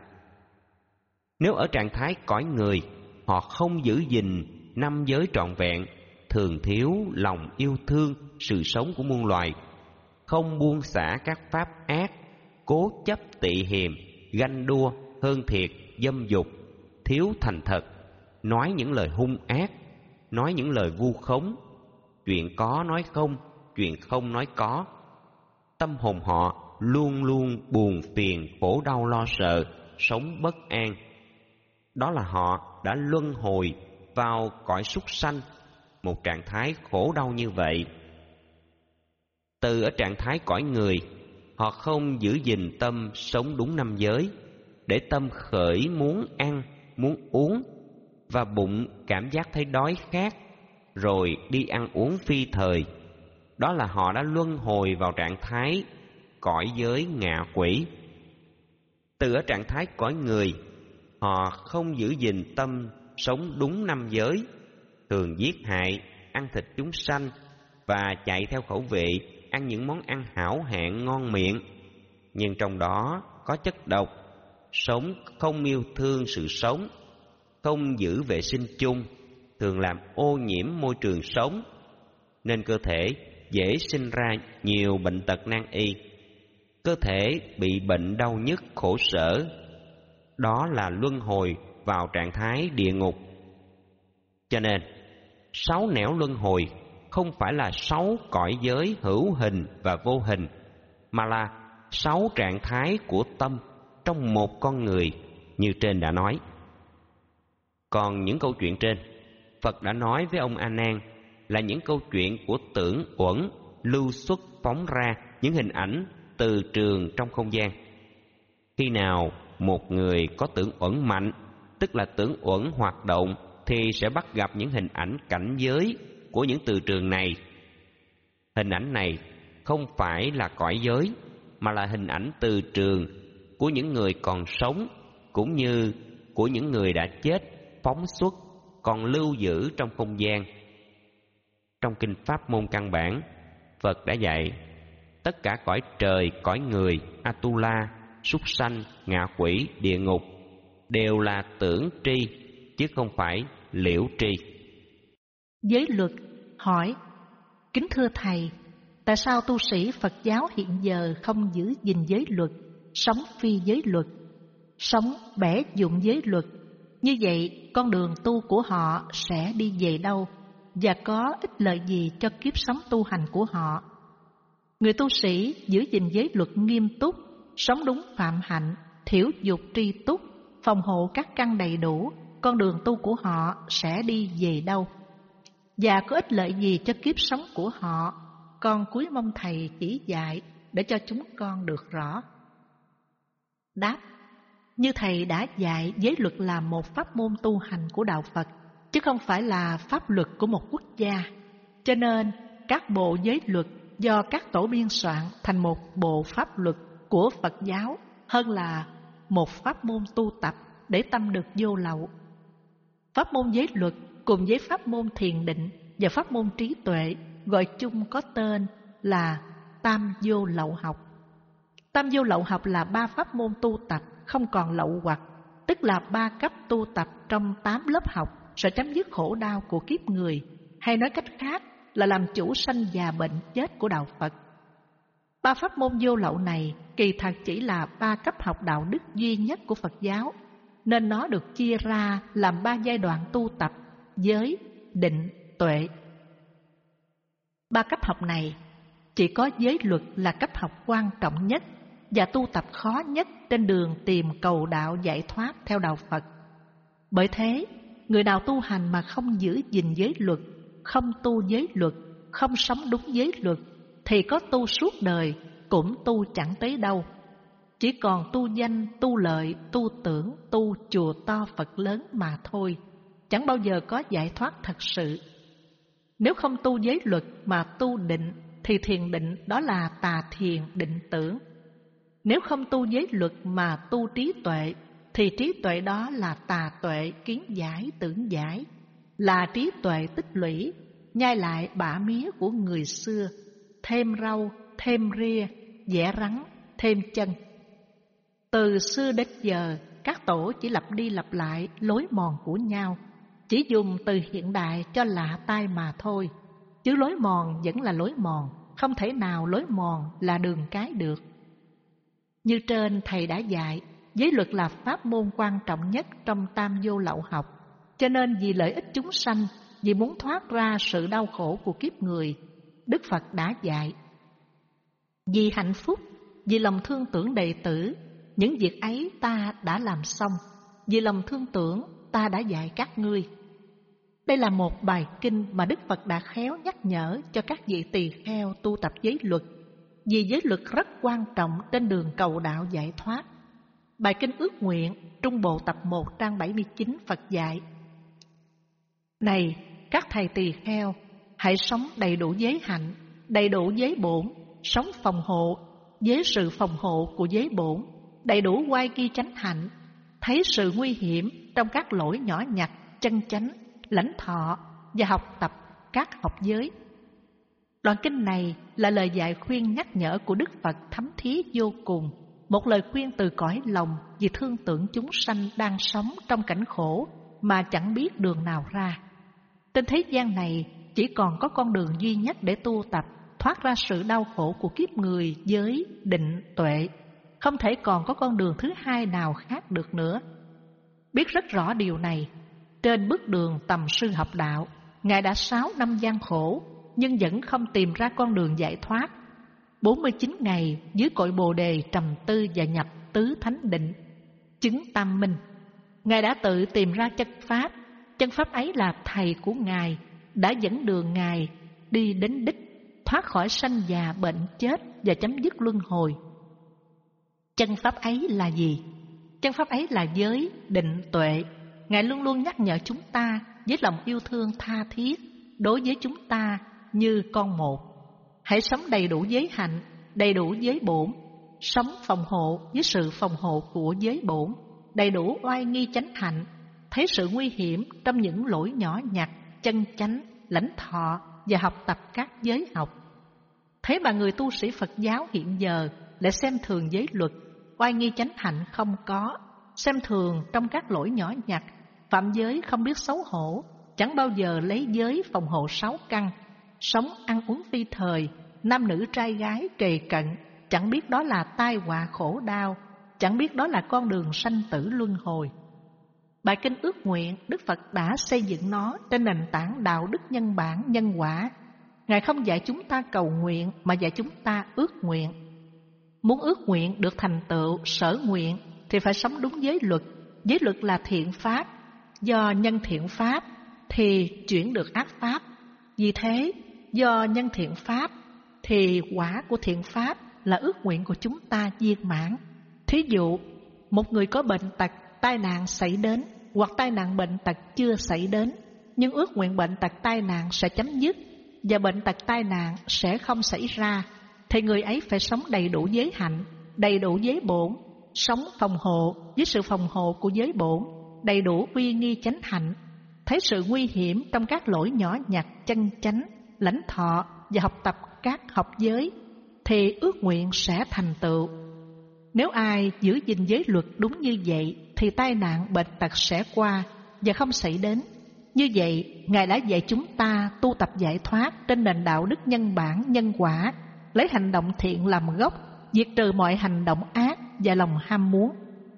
Nếu ở trạng thái cõi người, họ không giữ gìn năm giới trọn vẹn, thường thiếu lòng yêu thương sự sống của muôn loài, không buông xả các pháp ác, cố chấp tị hiềm, ganh đua, hơn thiệt, dâm dục, thiếu thành thật, nói những lời hung ác, nói những lời vu khống, chuyện có nói không, chuyện không nói có. Tâm hồn họ luôn luôn buồn phiền, khổ đau lo sợ, sống bất an. Đó là họ đã luân hồi vào cõi súc sanh, một trạng thái khổ đau như vậy. Từ ở trạng thái cõi người, họ không giữ gìn tâm sống đúng năm giới, để tâm khởi muốn ăn, muốn uống, và bụng cảm giác thấy đói khát, rồi đi ăn uống phi thời. Đó là họ đã luân hồi vào trạng thái cõi giới ngạ quỷ. Từ ở trạng thái cõi người, họ không giữ gìn tâm sống đúng năm giới, thường giết hại, ăn thịt chúng sanh và chạy theo khẩu vị, ăn những món ăn hảo hạng ngon miệng, nhưng trong đó có chất độc, sống không yêu thương sự sống, không giữ vệ sinh chung, thường làm ô nhiễm môi trường sống, nên cơ thể dễ sinh ra nhiều bệnh tật nan y. Cơ thể bị bệnh đau nhức khổ sở, đó là luân hồi vào trạng thái địa ngục. Cho nên sáu nẻo luân hồi không phải là sáu cõi giới hữu hình và vô hình, mà là sáu trạng thái của tâm trong một con người như trên đã nói. Còn những câu chuyện trên, Phật đã nói với ông A Nan là những câu chuyện của tưởng uẩn lưu xuất phóng ra những hình ảnh từ trường trong không gian. Khi nào một người có tưởng uẩn mạnh, tức là tưởng uẩn hoạt động, thì sẽ bắt gặp những hình ảnh cảnh giới của những từ trường này. Hình ảnh này không phải là cõi giới, mà là hình ảnh từ trường của những người còn sống, cũng như của những người đã chết, phóng xuất, còn lưu giữ trong không gian. Trong Kinh Pháp Môn Căn Bản, Phật đã dạy tất cả cõi trời, cõi người, Atula, súc sanh, ngạ quỷ, địa ngục đều là tưởng tri chứ không phải liễu tri. Giới luật hỏi: kính thưa thầy, tại sao tu sĩ Phật giáo hiện giờ không giữ gìn giới luật, sống phi giới luật, sống bẻ dụng giới luật? Như vậy con đường tu của họ sẽ đi về đâu, và có ích lợi gì cho kiếp sống tu hành của họ? Người tu sĩ giữ gìn giới luật nghiêm túc, sống đúng phạm hạnh, thiểu dục tri túc, phòng hộ các căn đầy đủ, con đường tu của họ sẽ đi về đâu? Và có ích lợi gì cho kiếp sống của họ? Con cúi mong thầy chỉ dạy để cho chúng con được rõ. Đáp: như thầy đã dạy, giới luật là một pháp môn tu hành của đạo Phật, chứ không phải là pháp luật của một quốc gia. Cho nên các bộ giới luật do các tổ biên soạn thành một bộ pháp luật của Phật giáo hơn là một pháp môn tu tập để tâm được vô lậu. Pháp môn giới luật cùng với pháp môn thiền định và pháp môn trí tuệ gọi chung có tên là tam vô lậu học. Tam vô lậu học là ba pháp môn tu tập không còn lậu hoặc, tức là ba cấp tu tập trong tám lớp học sẽ chấm dứt khổ đau của kiếp người, hay nói cách khác là làm chủ sanh già bệnh chết của đạo Phật. Ba pháp môn vô lậu này kỳ thật chỉ là ba cấp học đạo đức duy nhất của Phật giáo, nên nó được chia ra làm ba giai đoạn tu tập: giới, định, tuệ. Ba cấp học này chỉ có giới luật là cấp học quan trọng nhất và tu tập khó nhất trên đường tìm cầu đạo giải thoát theo đạo Phật. Bởi thế, người nào tu hành mà không giữ gìn giới luật, không tu giới luật, không sống đúng giới luật, thì có tu suốt đời cũng tu chẳng tới đâu. Chỉ còn tu danh, tu lợi, tu tưởng, tu chùa to Phật lớn mà thôi, chẳng bao giờ có giải thoát thật sự. Nếu không tu giới luật mà tu định, thì thiền định đó là tà thiền định tưởng. Nếu không tu giới luật mà tu trí tuệ, thì trí tuệ đó là tà tuệ kiến giải tưởng giải, là trí tuệ tích lũy, nhai lại bã mía của người xưa, thêm rau, thêm ria, vẽ rắn, thêm chân. Từ xưa đến giờ, các tổ chỉ lặp đi lặp lại lối mòn của nhau, chỉ dùng từ hiện đại cho lạ tai mà thôi, chứ lối mòn vẫn là lối mòn, không thể nào lối mòn là đường cái được. Như trên thầy đã dạy, giới luật là pháp môn quan trọng nhất trong tam vô lậu học, cho nên vì lợi ích chúng sanh, vì muốn thoát ra sự đau khổ của kiếp người, Đức Phật đã dạy: vì hạnh phúc, vì lòng thương tưởng đệ tử, những việc ấy ta đã làm xong, vì lòng thương tưởng ta đã dạy các ngươi. Đây là một bài kinh mà Đức Phật đã khéo nhắc nhở cho các vị tỳ kheo tu tập giới luật, vì giới luật rất quan trọng trên đường cầu đạo giải thoát. Bài kinh ước nguyện Trung Bộ tập một trang bảy mươi chín Phật dạy: này các thầy tỳ kheo, hãy sống đầy đủ giới hạnh, đầy đủ giới bổn, sống phòng hộ với sự phòng hộ của giới bổn, đầy đủ oai nghi chánh hạnh, thấy sự nguy hiểm trong các lỗi nhỏ nhặt, chân chánh, lãnh thọ và học tập các học giới. Đoạn kinh này là lời dạy khuyên nhắc nhở của Đức Phật thấm thía vô cùng, một lời khuyên từ cõi lòng vì thương tưởng chúng sanh đang sống trong cảnh khổ mà chẳng biết đường nào ra. Trên thế gian này chỉ còn có con đường duy nhất để tu tập, thoát ra sự đau khổ của kiếp người, giới, định, tuệ. Không thể còn có con đường thứ hai nào khác được nữa. Biết rất rõ điều này, trên bước đường tầm sư học đạo, Ngài đã sáu năm gian khổ, nhưng vẫn không tìm ra con đường giải thoát. bốn mươi chín ngày dưới cội Bồ Đề trầm tư và nhập tứ thánh định, chứng tam minh. Ngài đã tự tìm ra chân pháp. Chân pháp ấy là thầy của Ngài, đã dẫn đường Ngài đi đến đích, thoát khỏi sanh già bệnh chết và chấm dứt luân hồi. Chân pháp ấy là gì? Chân pháp ấy là giới, định, tuệ. Ngài luôn luôn nhắc nhở chúng ta với lòng yêu thương tha thiết đối với chúng ta như con một. Hãy sống đầy đủ giới hạnh, đầy đủ giới bổn, sống phòng hộ với sự phòng hộ của giới bổn, đầy đủ oai nghi chánh hạnh, thấy sự nguy hiểm trong những lỗi nhỏ nhặt, chân chánh, lãnh thọ và học tập các giới học. Thế mà người tu sĩ Phật giáo hiện giờ lại xem thường giới luật, oai nghi chánh hạnh không có, xem thường trong các lỗi nhỏ nhặt, phạm giới không biết xấu hổ, chẳng bao giờ lấy giới phòng hộ sáu căn, sống ăn uống phi thời, nam nữ trai gái kề cận, chẳng biết đó là tai họa khổ đau, chẳng biết đó là con đường sanh tử luân hồi. Bài kinh ước nguyện, Đức Phật đã xây dựng nó trên nền tảng đạo đức nhân bản nhân quả. Ngài không dạy chúng ta cầu nguyện mà dạy chúng ta ước nguyện. Muốn ước nguyện được thành tựu sở nguyện thì phải sống đúng giới luật. Giới luật là thiện pháp, do nhân thiện pháp thì chuyển được ác pháp. Vì thế, do nhân thiện pháp thì quả của thiện pháp là ước nguyện của chúng ta viên mãn. Thí dụ, một người có bệnh tật, tai nạn xảy đến, hoặc tai nạn bệnh tật chưa xảy đến, nhưng ước nguyện bệnh tật tai nạn sẽ chấm dứt và bệnh tật tai nạn sẽ không xảy ra, thì người ấy phải sống đầy đủ giới hạnh, đầy đủ giới bổn, sống phòng hộ với sự phòng hộ của giới bổn, đầy đủ uy nghi chánh hạnh, thấy sự nguy hiểm trong các lỗi nhỏ nhặt chân chánh, lãnh thọ và học tập các học giới, thì ước nguyện sẽ thành tựu. Nếu ai giữ gìn giới luật đúng như vậy thì tai nạn bệnh tật sẽ qua và không xảy đến. Như vậy, Ngài đã dạy chúng ta tu tập giải thoát trên nền đạo đức nhân bản nhân quả, lấy hành động thiện làm gốc, diệt trừ mọi hành động ác và lòng ham muốn.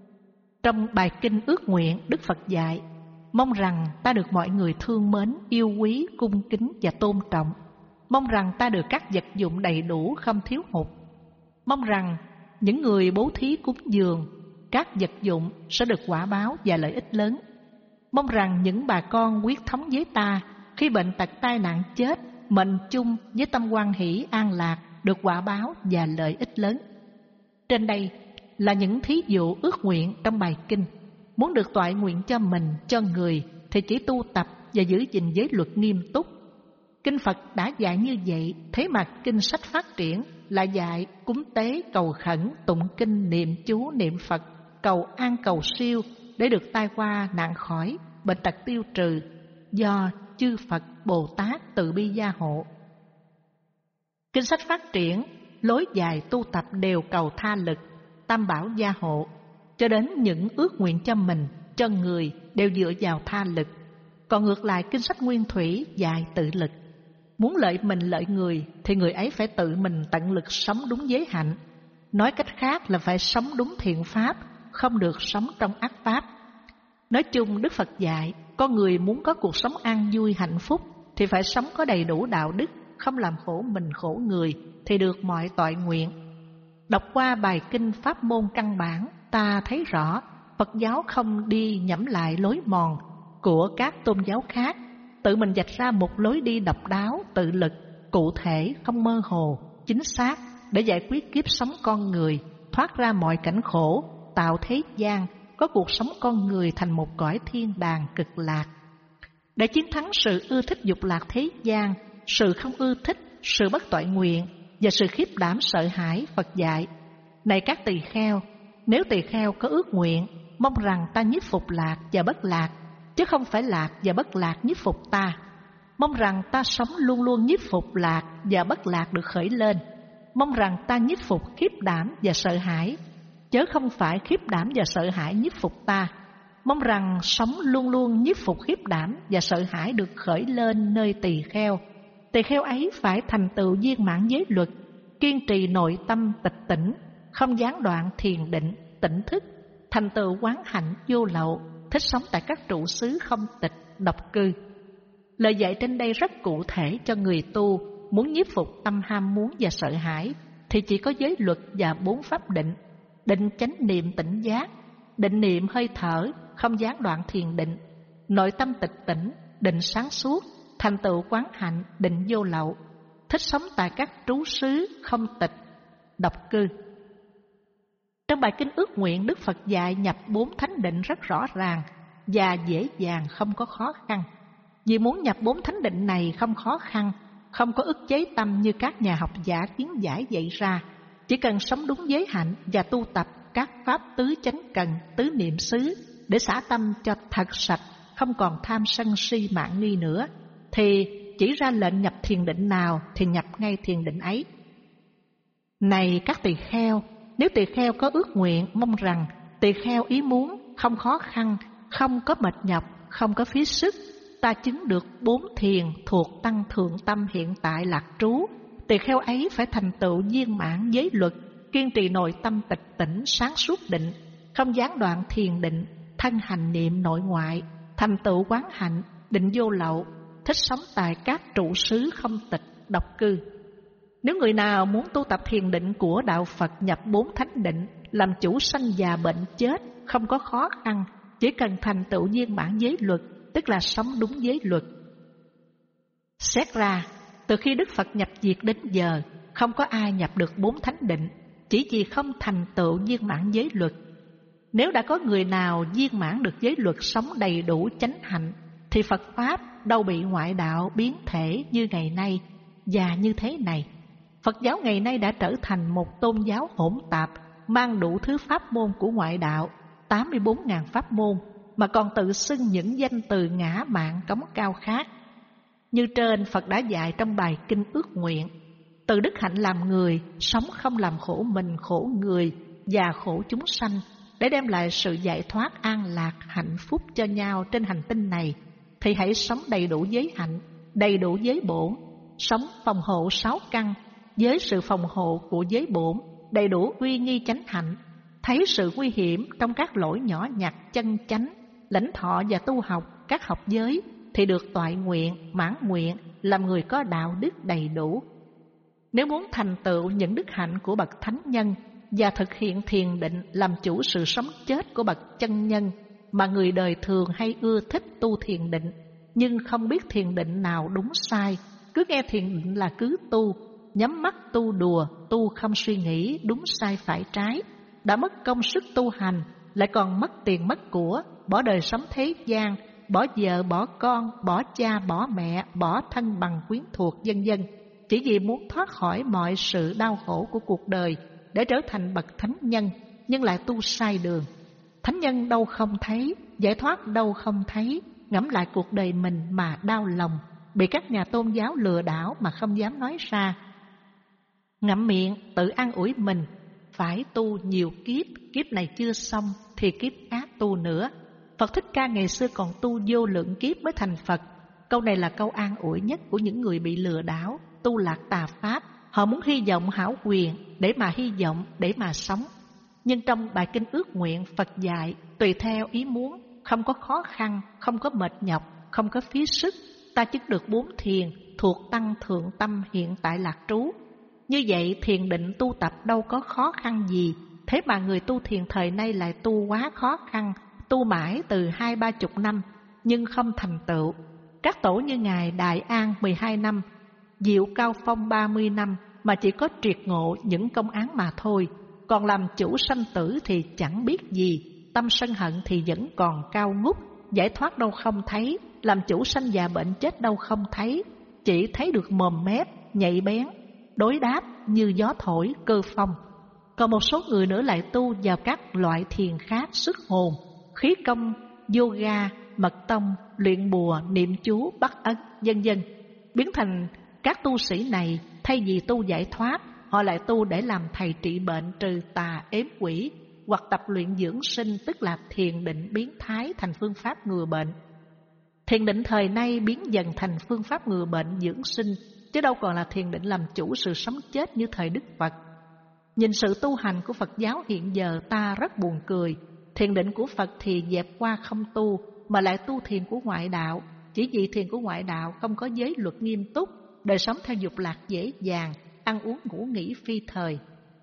Trong bài kinh ước nguyện, Đức Phật dạy, mong rằng ta được mọi người thương mến, yêu quý, cung kính và tôn trọng. Mong rằng ta được các vật dụng đầy đủ không thiếu hụt. Mong rằng những người bố thí cúng dường các vật dụng sẽ được quả báo và lợi ích lớn. Mong rằng những bà con quyết thống với ta khi bệnh tật tai nạn chết, mệnh chung với tâm hoan hỷ an lạc, được quả báo và lợi ích lớn. Trên đây là những thí dụ ước nguyện trong bài kinh. Muốn được toại nguyện cho mình, cho người thì chỉ tu tập và giữ gìn giới luật nghiêm túc. Kinh Phật đã dạy như vậy, thế mà kinh sách phát triển là dạy cúng tế, cầu khẩn, tụng kinh, niệm chú, niệm Phật, cầu an cầu siêu để được tai qua nạn khỏi, bệnh tật tiêu trừ, do chư Phật Bồ Tát từ bi gia hộ. Kinh sách phát triển, lối dài tu tập đều cầu tha lực, tam bảo gia hộ, cho đến những ước nguyện cho mình, cho người đều dựa vào tha lực. Còn ngược lại, kinh sách nguyên thủy dạy tự lực. Muốn lợi mình lợi người thì người ấy phải tự mình tận lực sống đúng giới hạnh. Nói cách khác là phải sống đúng thiện pháp, không được sống trong ác pháp. Nói chung, Đức Phật dạy, con người muốn có cuộc sống an vui hạnh phúc thì phải sống có đầy đủ đạo đức, không làm khổ mình khổ người thì được mọi toại nguyện. Đọc qua bài kinh pháp môn căn bản, ta thấy rõ Phật giáo không đi nhẩm lại lối mòn của các tôn giáo khác, tự mình vạch ra một lối đi độc đáo, tự lực, cụ thể, không mơ hồ, chính xác để giải quyết kiếp sống con người, thoát ra mọi cảnh khổ, tạo thế gian, có cuộc sống con người thành một cõi thiên đàng cực lạc. Để chiến thắng sự ưa thích dục lạc thế gian, sự không ưa thích, sự bất toại nguyện và sự khiếp đảm sợ hãi, Phật dạy, này các tỳ kheo, nếu tỳ kheo có ước nguyện, mong rằng ta nhiếp phục lạc và bất lạc, chứ không phải lạc và bất lạc nhiếp phục ta. Mong rằng ta sống luôn luôn nhiếp phục lạc và bất lạc được khởi lên. Mong rằng ta nhiếp phục khiếp đảm và sợ hãi, chớ không phải khiếp đảm và sợ hãi nhiếp phục ta. Mong rằng sống luôn luôn nhiếp phục khiếp đảm và sợ hãi được khởi lên nơi tỳ kheo. Tỳ kheo ấy phải thành tựu viên mãn giới luật, kiên trì nội tâm tịch tỉnh, không gián đoạn thiền định, tỉnh thức, thành tựu quán hạnh vô lậu, thích sống tại các trụ xứ không tịch, độc cư. Lời dạy trên đây rất cụ thể cho người tu muốn nhiếp phục tâm ham muốn và sợ hãi thì chỉ có giới luật và bốn pháp định: định chánh niệm tỉnh giác, định niệm hơi thở, không gián đoạn thiền định, nội tâm tịch tỉnh, định sáng suốt, thành tựu quán hạnh, định vô lậu, thích sống tại các trú xứ không tịch, độc cư. Trong bài kinh ước nguyện, Đức Phật dạy nhập bốn thánh định rất rõ ràng và dễ dàng, không có khó khăn. Vì muốn nhập bốn thánh định này không khó khăn, không có ức chế tâm như các nhà học giả kiến giải dạy ra. Chỉ cần sống đúng giới hạnh và tu tập các pháp tứ chánh cần, tứ niệm xứ để xả tâm cho thật sạch, không còn tham sân si mạn nghi nữa, thì chỉ ra lệnh nhập thiền định nào thì nhập ngay thiền định ấy. Này các tỳ kheo, nếu tỳ kheo có ước nguyện mong rằng tỳ kheo ý muốn không khó khăn, không có mệt nhọc, không có phí sức, ta chứng được bốn thiền thuộc tăng thượng tâm hiện tại lạc trú, tỳ kheo ấy phải thành tựu viên mãn giới luật, kiên trì nội tâm tịch tỉnh sáng suốt định, không gián đoạn thiền định, thân hành niệm nội ngoại, thành tựu quán hạnh, định vô lậu, thích sống tại các trụ xứ không tịch, độc cư. Nếu người nào muốn tu tập thiền định của đạo Phật nhập bốn thánh định, làm chủ sanh già bệnh chết, không có khó khăn, chỉ cần thành tựu viên mãn giới luật, tức là sống đúng giới luật. Xét ra, từ khi Đức Phật nhập diệt đến giờ, không có ai nhập được bốn thánh định, chỉ vì không thành tựu viên mãn giới luật. Nếu đã có người nào viên mãn được giới luật sống đầy đủ chánh hạnh, thì Phật Pháp đâu bị ngoại đạo biến thể như ngày nay và như thế này. Phật giáo ngày nay đã trở thành một tôn giáo hỗn tạp, mang đủ thứ pháp môn của ngoại đạo, tám mươi bốn nghìn pháp môn, mà còn tự xưng những danh từ ngã mạn cống cao khác. Như trên Phật đã dạy trong bài Kinh Ước Nguyện, từ đức hạnh làm người, sống không làm khổ mình, khổ người và khổ chúng sanh, để đem lại sự giải thoát an lạc, hạnh phúc cho nhau trên hành tinh này, thì hãy sống đầy đủ giới hạnh, đầy đủ giới bổn, sống phòng hộ sáu căn, với sự phòng hộ của giới bổn, đầy đủ uy nghi chánh hạnh, thấy sự nguy hiểm trong các lỗi nhỏ nhặt chân chánh, lãnh thọ và tu học các học giới, thì được toại nguyện, mãn nguyện, làm người có đạo đức đầy đủ. Nếu muốn thành tựu những đức hạnh của bậc thánh nhân và thực hiện thiền định làm chủ sự sống chết của bậc chân nhân, mà người đời thường hay ưa thích tu thiền định, nhưng không biết thiền định nào đúng sai, cứ nghe thiền định là cứ tu, nhắm mắt tu đùa, tu không suy nghĩ đúng sai phải trái, đã mất công sức tu hành, lại còn mất tiền mất của, bỏ đời sống thế gian, bỏ vợ bỏ con, bỏ cha bỏ mẹ, bỏ thân bằng quyến thuộc, vân vân, chỉ vì muốn thoát khỏi mọi sự đau khổ của cuộc đời để trở thành bậc thánh nhân, nhưng lại tu sai đường. Thánh nhân đâu không thấy, giải thoát đâu không thấy, ngẫm lại cuộc đời mình mà đau lòng, bị các nhà tôn giáo lừa đảo mà không dám nói ra. Ngậm miệng tự an ủi mình, phải tu nhiều kiếp, kiếp này chưa xong thì kiếp khác tu nữa. Phật Thích Ca ngày xưa còn tu vô lượng kiếp mới thành Phật. Câu này là câu an ủi nhất của những người bị lừa đảo, tu lạc tà pháp. Họ muốn hy vọng hảo quyền để mà hy vọng, để mà sống. Nhưng trong bài Kinh Ước Nguyện, Phật dạy tùy theo ý muốn, không có khó khăn, không có mệt nhọc, không có phí sức, ta chứng được bốn thiền thuộc tăng thượng tâm hiện tại lạc trú. Như vậy thiền định tu tập đâu có khó khăn gì, thế mà người tu thiền thời nay lại tu quá khó khăn, tu mãi từ hai ba chục năm nhưng không thành tựu. Các tổ như Ngài Đại An mười hai năm, Diệu Cao Phong ba mươi năm mà chỉ có triệt ngộ những công án mà thôi, còn làm chủ sanh tử thì chẳng biết gì, tâm sân hận thì vẫn còn cao ngút, giải thoát đâu không thấy, làm chủ sanh già bệnh chết đâu không thấy, chỉ thấy được mồm mép, nhạy bén, đối đáp như gió thổi cơ phong. Còn một số người nữa lại tu vào các loại thiền khác, sức hồn, khí công, yoga, mật tông, luyện bùa, niệm chú, bắt ấn, vân vân. Biến thành các tu sĩ này thay vì tu giải thoát, họ lại tu để làm thầy trị bệnh, trừ tà ếm quỷ, hoặc tập luyện dưỡng sinh, tức là thiền định biến thái thành phương pháp ngừa bệnh. Thiền định thời nay biến dần thành phương pháp ngừa bệnh dưỡng sinh, chứ đâu còn là thiền định làm chủ sự sống chết như thời Đức Phật. Nhìn sự tu hành của Phật giáo hiện giờ ta rất buồn cười. Thiền định của Phật thì dẹp qua không tu, mà lại tu thiền của ngoại đạo. Chỉ vì thiền của ngoại đạo không có giới luật nghiêm túc, đời sống theo dục lạc dễ dàng, ăn uống ngủ nghỉ phi thời.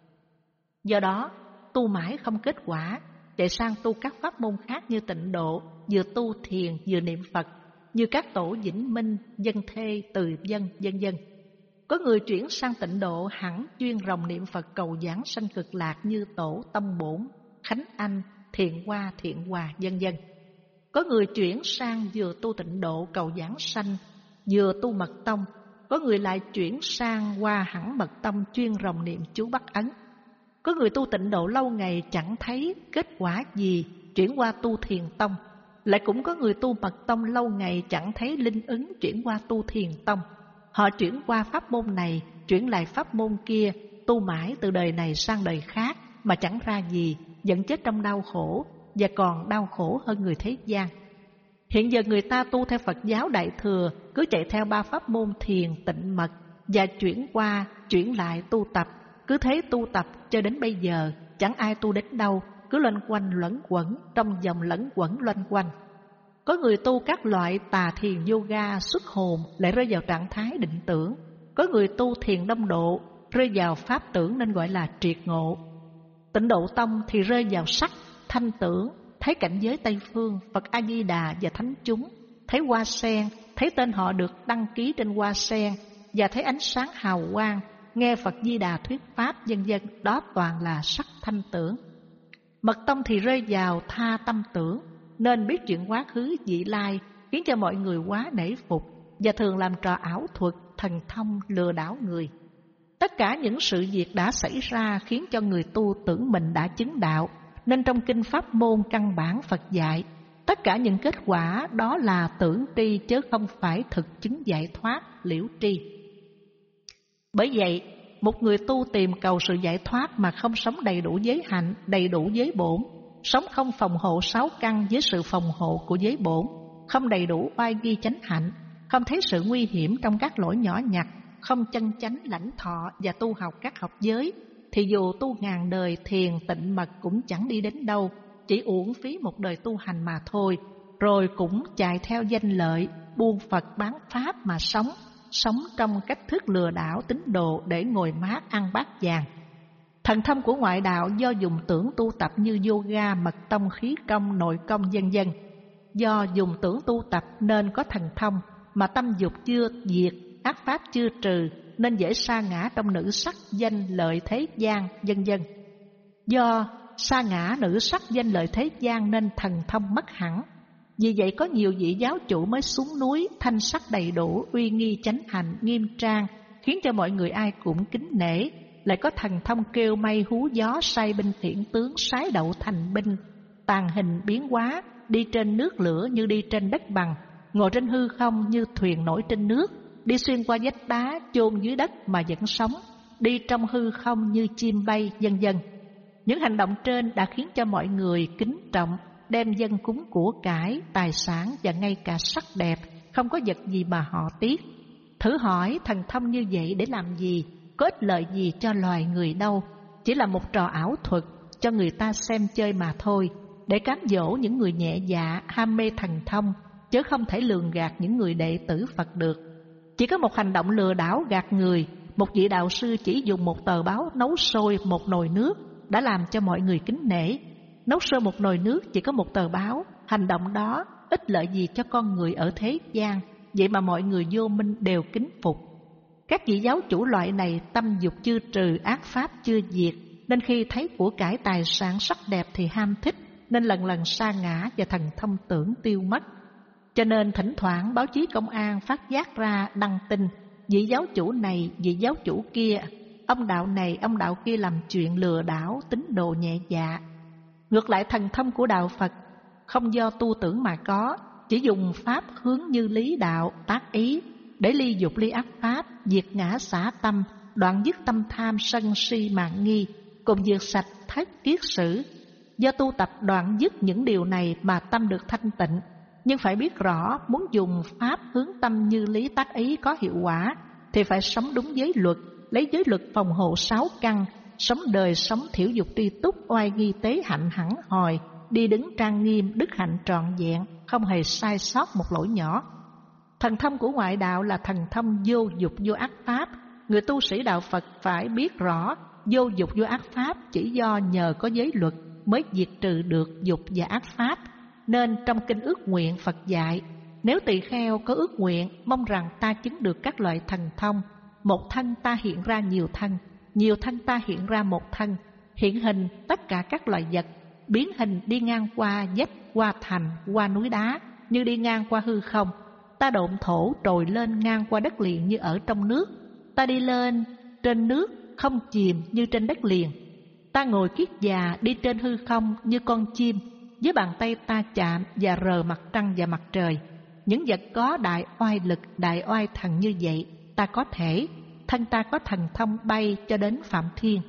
Do đó, tu mãi không kết quả, chạy sang tu các pháp môn khác như tịnh độ, vừa tu thiền vừa niệm Phật, như các tổ Vĩnh Minh, Dân Thê, Từ Dân, vân vân. Có người chuyển sang tịnh độ hẳn chuyên ròng niệm Phật cầu giảng sanh cực lạc như tổ Tông Bổn, Khánh Anh, Thiện Hoa, Thiện Hòa, vân vân. Có người chuyển sang vừa tu tịnh độ cầu giảng sanh, vừa tu mật tông. Có người lại chuyển sang qua hẳn mật tông chuyên ròng niệm chú bắt ấn. Có người tu tịnh độ lâu ngày chẳng thấy kết quả gì, chuyển qua tu thiền tông. Lại cũng có người tu mật tông lâu ngày chẳng thấy linh ứng, chuyển qua tu thiền tông. Họ chuyển qua pháp môn này, chuyển lại pháp môn kia, tu mãi từ đời này sang đời khác mà chẳng ra gì, vẫn chết trong đau khổ và còn đau khổ hơn người thế gian. Hiện giờ người ta tu theo Phật giáo Đại Thừa, cứ chạy theo ba pháp môn thiền, tịnh mật và chuyển qua, chuyển lại tu tập. Cứ thế tu tập cho đến bây giờ, chẳng ai tu đến đâu, cứ loanh quanh luẩn quẩn, trong vòng lẫn quẩn loanh quanh. Có người tu các loại tà thiền yoga xuất hồn lại rơi vào trạng thái định tưởng. Có người tu thiền đông độ, rơi vào pháp tưởng nên gọi là triệt ngộ. Tịnh Độ Tông thì rơi vào sắc, thanh tưởng, thấy cảnh giới Tây Phương, Phật A-di-đà và thánh chúng, thấy hoa sen, thấy tên họ được đăng ký trên hoa sen và thấy ánh sáng hào quang, nghe Phật Di Đà thuyết pháp, vân vân. Đó toàn là sắc thanh tưởng. Mật Tông thì rơi vào tha tâm tưởng, nên biết chuyện quá khứ vị lai, khiến cho mọi người quá nể phục và thường làm trò ảo thuật, thần thông lừa đảo người. Tất cả những sự việc đã xảy ra khiến cho người tu tưởng mình đã chứng đạo, nên trong kinh pháp môn căn bản Phật dạy, tất cả những kết quả đó là tưởng tri chứ không phải thực chứng giải thoát, liễu tri. Bởi vậy, một người tu tìm cầu sự giải thoát mà không sống đầy đủ giới hạnh, đầy đủ giới bổn, sống không phòng hộ sáu căn với sự phòng hộ của giới bổn, không đầy đủ oai nghi chánh hạnh, không thấy sự nguy hiểm trong các lỗi nhỏ nhặt, không chân chánh lãnh thọ và tu học các học giới, thì dù tu ngàn đời thiền tịnh mật cũng chẳng đi đến đâu, chỉ uổng phí một đời tu hành mà thôi, rồi cũng chạy theo danh lợi, buôn Phật bán Pháp mà sống, sống trong cách thức lừa đảo tín đồ để ngồi mát ăn bát vàng. Thần thông của ngoại đạo do dùng tưởng tu tập như yoga, mật tông, khí công, nội công vân vân. Do dùng tưởng tu tập nên có thần thông, mà tâm dục chưa diệt, ác pháp chưa trừ, nên dễ sa ngã trong nữ sắc danh lợi thế gian vân vân. Do sa ngã nữ sắc danh lợi thế gian nên thần thông mất hẳn. Vì vậy có nhiều vị giáo chủ mới xuống núi, thanh sắc đầy đủ, uy nghi chánh hạnh, nghiêm trang, khiến cho mọi người ai cũng kính nể. Lại có thần thông kêu mây hú gió, sai binh khiển tướng, sái đậu thành binh, tàn hình biến hóa, đi trên nước lửa như đi trên đất bằng, ngồi trên hư không như thuyền nổi trên nước, đi xuyên qua vách đá, chôn dưới đất mà vẫn sống, đi trong hư không như chim bay, vân vân. Những hành động trên đã khiến cho mọi người kính trọng, đem dâng cúng của cải, tài sản và ngay cả sắc đẹp, không có vật gì mà họ tiếc. Thử hỏi thần thông như vậy để làm gì? Có ích lợi gì cho loài người đâu? Chỉ là một trò ảo thuật cho người ta xem chơi mà thôi, để cám dỗ những người nhẹ dạ, ham mê thần thông, chứ không thể lường gạt những người đệ tử Phật được. Chỉ có một hành động lừa đảo gạt người, một vị đạo sư chỉ dùng một tờ báo nấu sôi một nồi nước đã làm cho mọi người kính nể. Nấu sôi một nồi nước chỉ có một tờ báo, hành động đó ích lợi gì cho con người ở thế gian, vậy mà mọi người vô minh đều kính phục. Các vị giáo chủ loại này tâm dục chưa trừ, ác pháp chưa diệt, nên khi thấy của cải tài sản sắc đẹp thì ham thích, nên lần lần sa ngã và thần thông tưởng tiêu mất. Cho nên thỉnh thoảng báo chí công an phát giác ra đăng tin, vị giáo chủ này, vị giáo chủ kia, ông đạo này, ông đạo kia làm chuyện lừa đảo, tín đồ nhẹ dạ. Ngược lại thần thông của đạo Phật không do tu tưởng mà có, chỉ dùng pháp hướng như lý đạo, tác ý, để ly dục ly ác pháp, diệt ngã xả tâm, đoạn dứt tâm tham sân si mạn nghi, cùng diệt sạch thất kiết sử. Do tu tập đoạn dứt những điều này mà tâm được thanh tịnh. Nhưng phải biết rõ, muốn dùng pháp hướng tâm như lý tác ý có hiệu quả, thì phải sống đúng giới luật, lấy giới luật phòng hộ sáu căn, sống đời sống thiểu dục tri túc, oai nghi tế hạnh hẳn hòi, đi đứng trang nghiêm, đức hạnh trọn vẹn, không hề sai sót một lỗi nhỏ. Thần thông của ngoại đạo là thần thông vô dục vô ác pháp. Người tu sĩ đạo Phật phải biết rõ, vô dục vô ác pháp chỉ do nhờ có giới luật mới diệt trừ được dục và ác pháp. Nên trong kinh ước nguyện Phật dạy, nếu tỳ kheo có ước nguyện mong rằng ta chứng được các loại thần thông, một thân ta hiện ra nhiều thân, nhiều thân ta hiện ra một thân, hiện hình tất cả các loại vật, biến hình đi ngang qua vách, qua thành, qua núi đá, như đi ngang qua hư không. Ta độn thổ trồi lên ngang qua đất liền như ở trong nước, ta đi lên trên nước không chìm như trên đất liền. Ta ngồi kiết già đi trên hư không như con chim, với bàn tay ta chạm và rờ mặt trăng và mặt trời. Những vật có đại oai lực, đại oai thần như vậy ta có thể. thân ta có thần thông bay cho đến Phạm Thiên.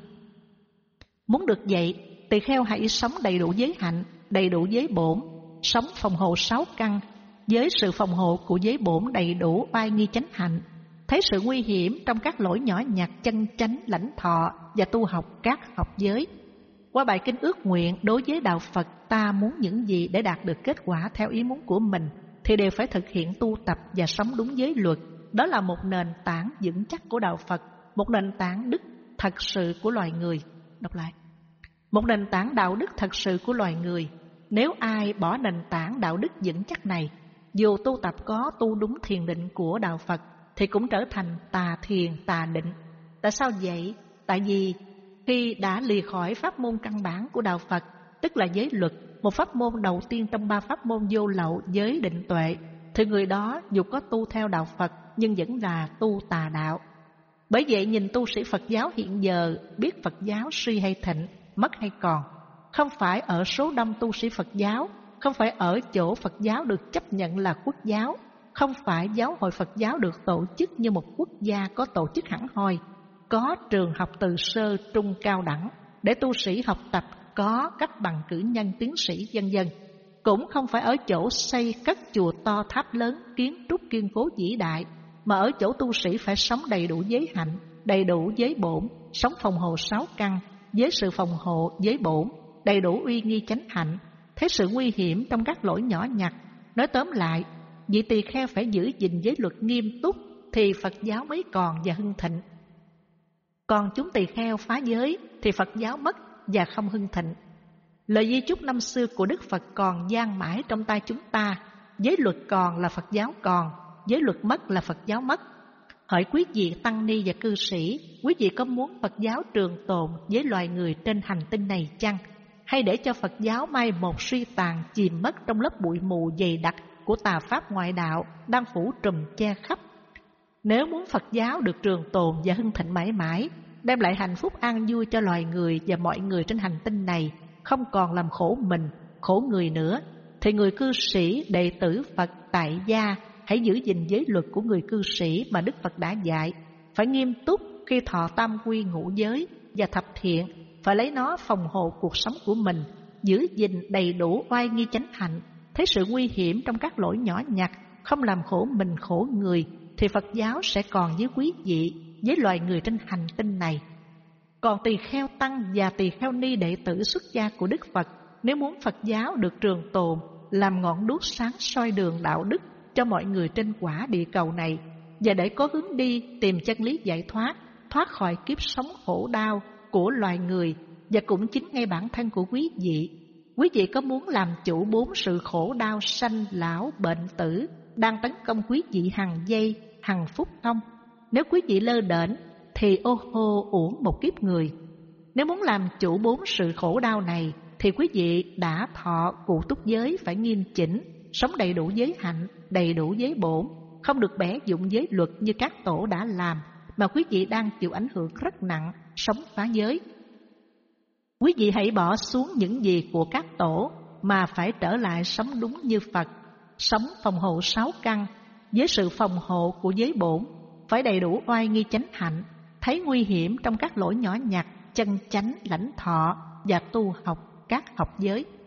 Muốn được vậy, tỳ kheo hãy sống đầy đủ giới hạnh, đầy đủ giới bổn, sống phòng hộ sáu căn, với sự phòng hộ của giới bổn đầy đủ oai nghi chánh hạnh, thấy sự nguy hiểm trong các lỗi nhỏ nhặt chân chánh lãnh thọ và tu học các học giới. Qua bài kinh ước nguyện đối với đạo Phật, ta muốn những gì để đạt được kết quả theo ý muốn của mình thì đều phải thực hiện tu tập và sống đúng giới luật. Đó là một nền tảng vững chắc của đạo Phật, một nền tảng đức thật sự của loài người. Đọc lại. Một nền tảng đạo đức thật sự của loài người. Nếu ai bỏ nền tảng đạo đức vững chắc này, dù tu tập có tu đúng thiền định của đạo Phật thì cũng trở thành tà thiền, tà định. Tại sao vậy? Tại vì khi đã lìa khỏi pháp môn căn bản của đạo Phật, tức là giới luật, một pháp môn đầu tiên trong ba pháp môn vô lậu giới định tuệ, thì người đó dù có tu theo đạo Phật nhưng vẫn là tu tà đạo. Bởi vậy nhìn tu sĩ Phật giáo hiện giờ biết Phật giáo suy hay thịnh, mất hay còn, không phải ở số đông tu sĩ Phật giáo, không phải ở chỗ Phật giáo được chấp nhận là quốc giáo, không phải giáo hội Phật giáo được tổ chức như một quốc gia có tổ chức hẳn hoi, có trường học từ sơ trung cao đẳng để tu sĩ học tập, có cấp bằng cử nhân tiến sĩ vân vân. Cũng không phải ở chỗ xây cất chùa to tháp lớn, kiến trúc kiên cố vĩ đại, mà ở chỗ tu sĩ phải sống đầy đủ giới hạnh, đầy đủ giới bổn, sống phòng hộ sáu căn, với sự phòng hộ giới bổn, đầy đủ uy nghi chánh hạnh, thấy sự nguy hiểm trong các lỗi nhỏ nhặt. Nói tóm lại, vị tỳ kheo phải giữ gìn giới luật nghiêm túc thì Phật giáo mới còn và hưng thịnh. Còn chúng tỳ kheo phá giới thì Phật giáo mất và không hưng thịnh. Lời di chúc năm xưa của Đức Phật còn vang mãi trong tai chúng ta: giới luật còn là Phật giáo còn, giới luật mất là Phật giáo mất. Hỡi quý vị tăng ni và cư sĩ, quý vị có muốn Phật giáo trường tồn với loài người trên hành tinh này chăng? Hay để cho Phật giáo mai một suy tàn, chìm mất trong lớp bụi mù dày đặc của tà pháp ngoại đạo đang phủ trùm che khắp? Nếu muốn Phật giáo được trường tồn và hưng thịnh mãi mãi, đem lại hạnh phúc an vui cho loài người và mọi người trên hành tinh này, không còn làm khổ mình, khổ người nữa, thì người cư sĩ, đệ tử Phật tại gia hãy giữ gìn giới luật của người cư sĩ mà Đức Phật đã dạy. Phải nghiêm túc khi thọ tam quy ngũ giới và thập thiện, phải lấy nó phòng hộ cuộc sống của mình, giữ gìn đầy đủ oai nghi chánh hạnh, thấy sự nguy hiểm trong các lỗi nhỏ nhặt, không làm khổ mình khổ người, thì Phật giáo sẽ còn với quý vị, với loài người trên hành tinh này. Còn tỳ kheo tăng và tỳ kheo ni đệ tử xuất gia của Đức Phật, nếu muốn Phật giáo được trường tồn, làm ngọn đuốc sáng soi đường đạo đức cho mọi người trên quả địa cầu này, và để có hướng đi tìm chân lý giải thoát, thoát khỏi kiếp sống khổ đau của loài người, và cũng chính ngay bản thân của quý vị. Quý vị có muốn làm chủ bốn sự khổ đau sanh lão bệnh tử đang tấn công quý vị hàng giây, hàng phút không? Nếu quý vị lơ đễnh thì ô hô uổng một kiếp người. Nếu muốn làm chủ bốn sự khổ đau này thì quý vị đã thọ cụ túc giới phải nghiêm chỉnh, sống đầy đủ giới hạnh, đầy đủ giới bổn, không được bẻ dụng giới luật như các tổ đã làm, mà quý vị đang chịu ảnh hưởng rất nặng, sống phá giới. Quý vị hãy bỏ xuống những gì của các tổ mà phải trở lại sống đúng như Phật, sống phòng hộ sáu căn, với sự phòng hộ của giới bổn, phải đầy đủ oai nghi chánh hạnh, thấy nguy hiểm trong các lỗi nhỏ nhặt, chân chánh lãnh thọ và tu học các học giới.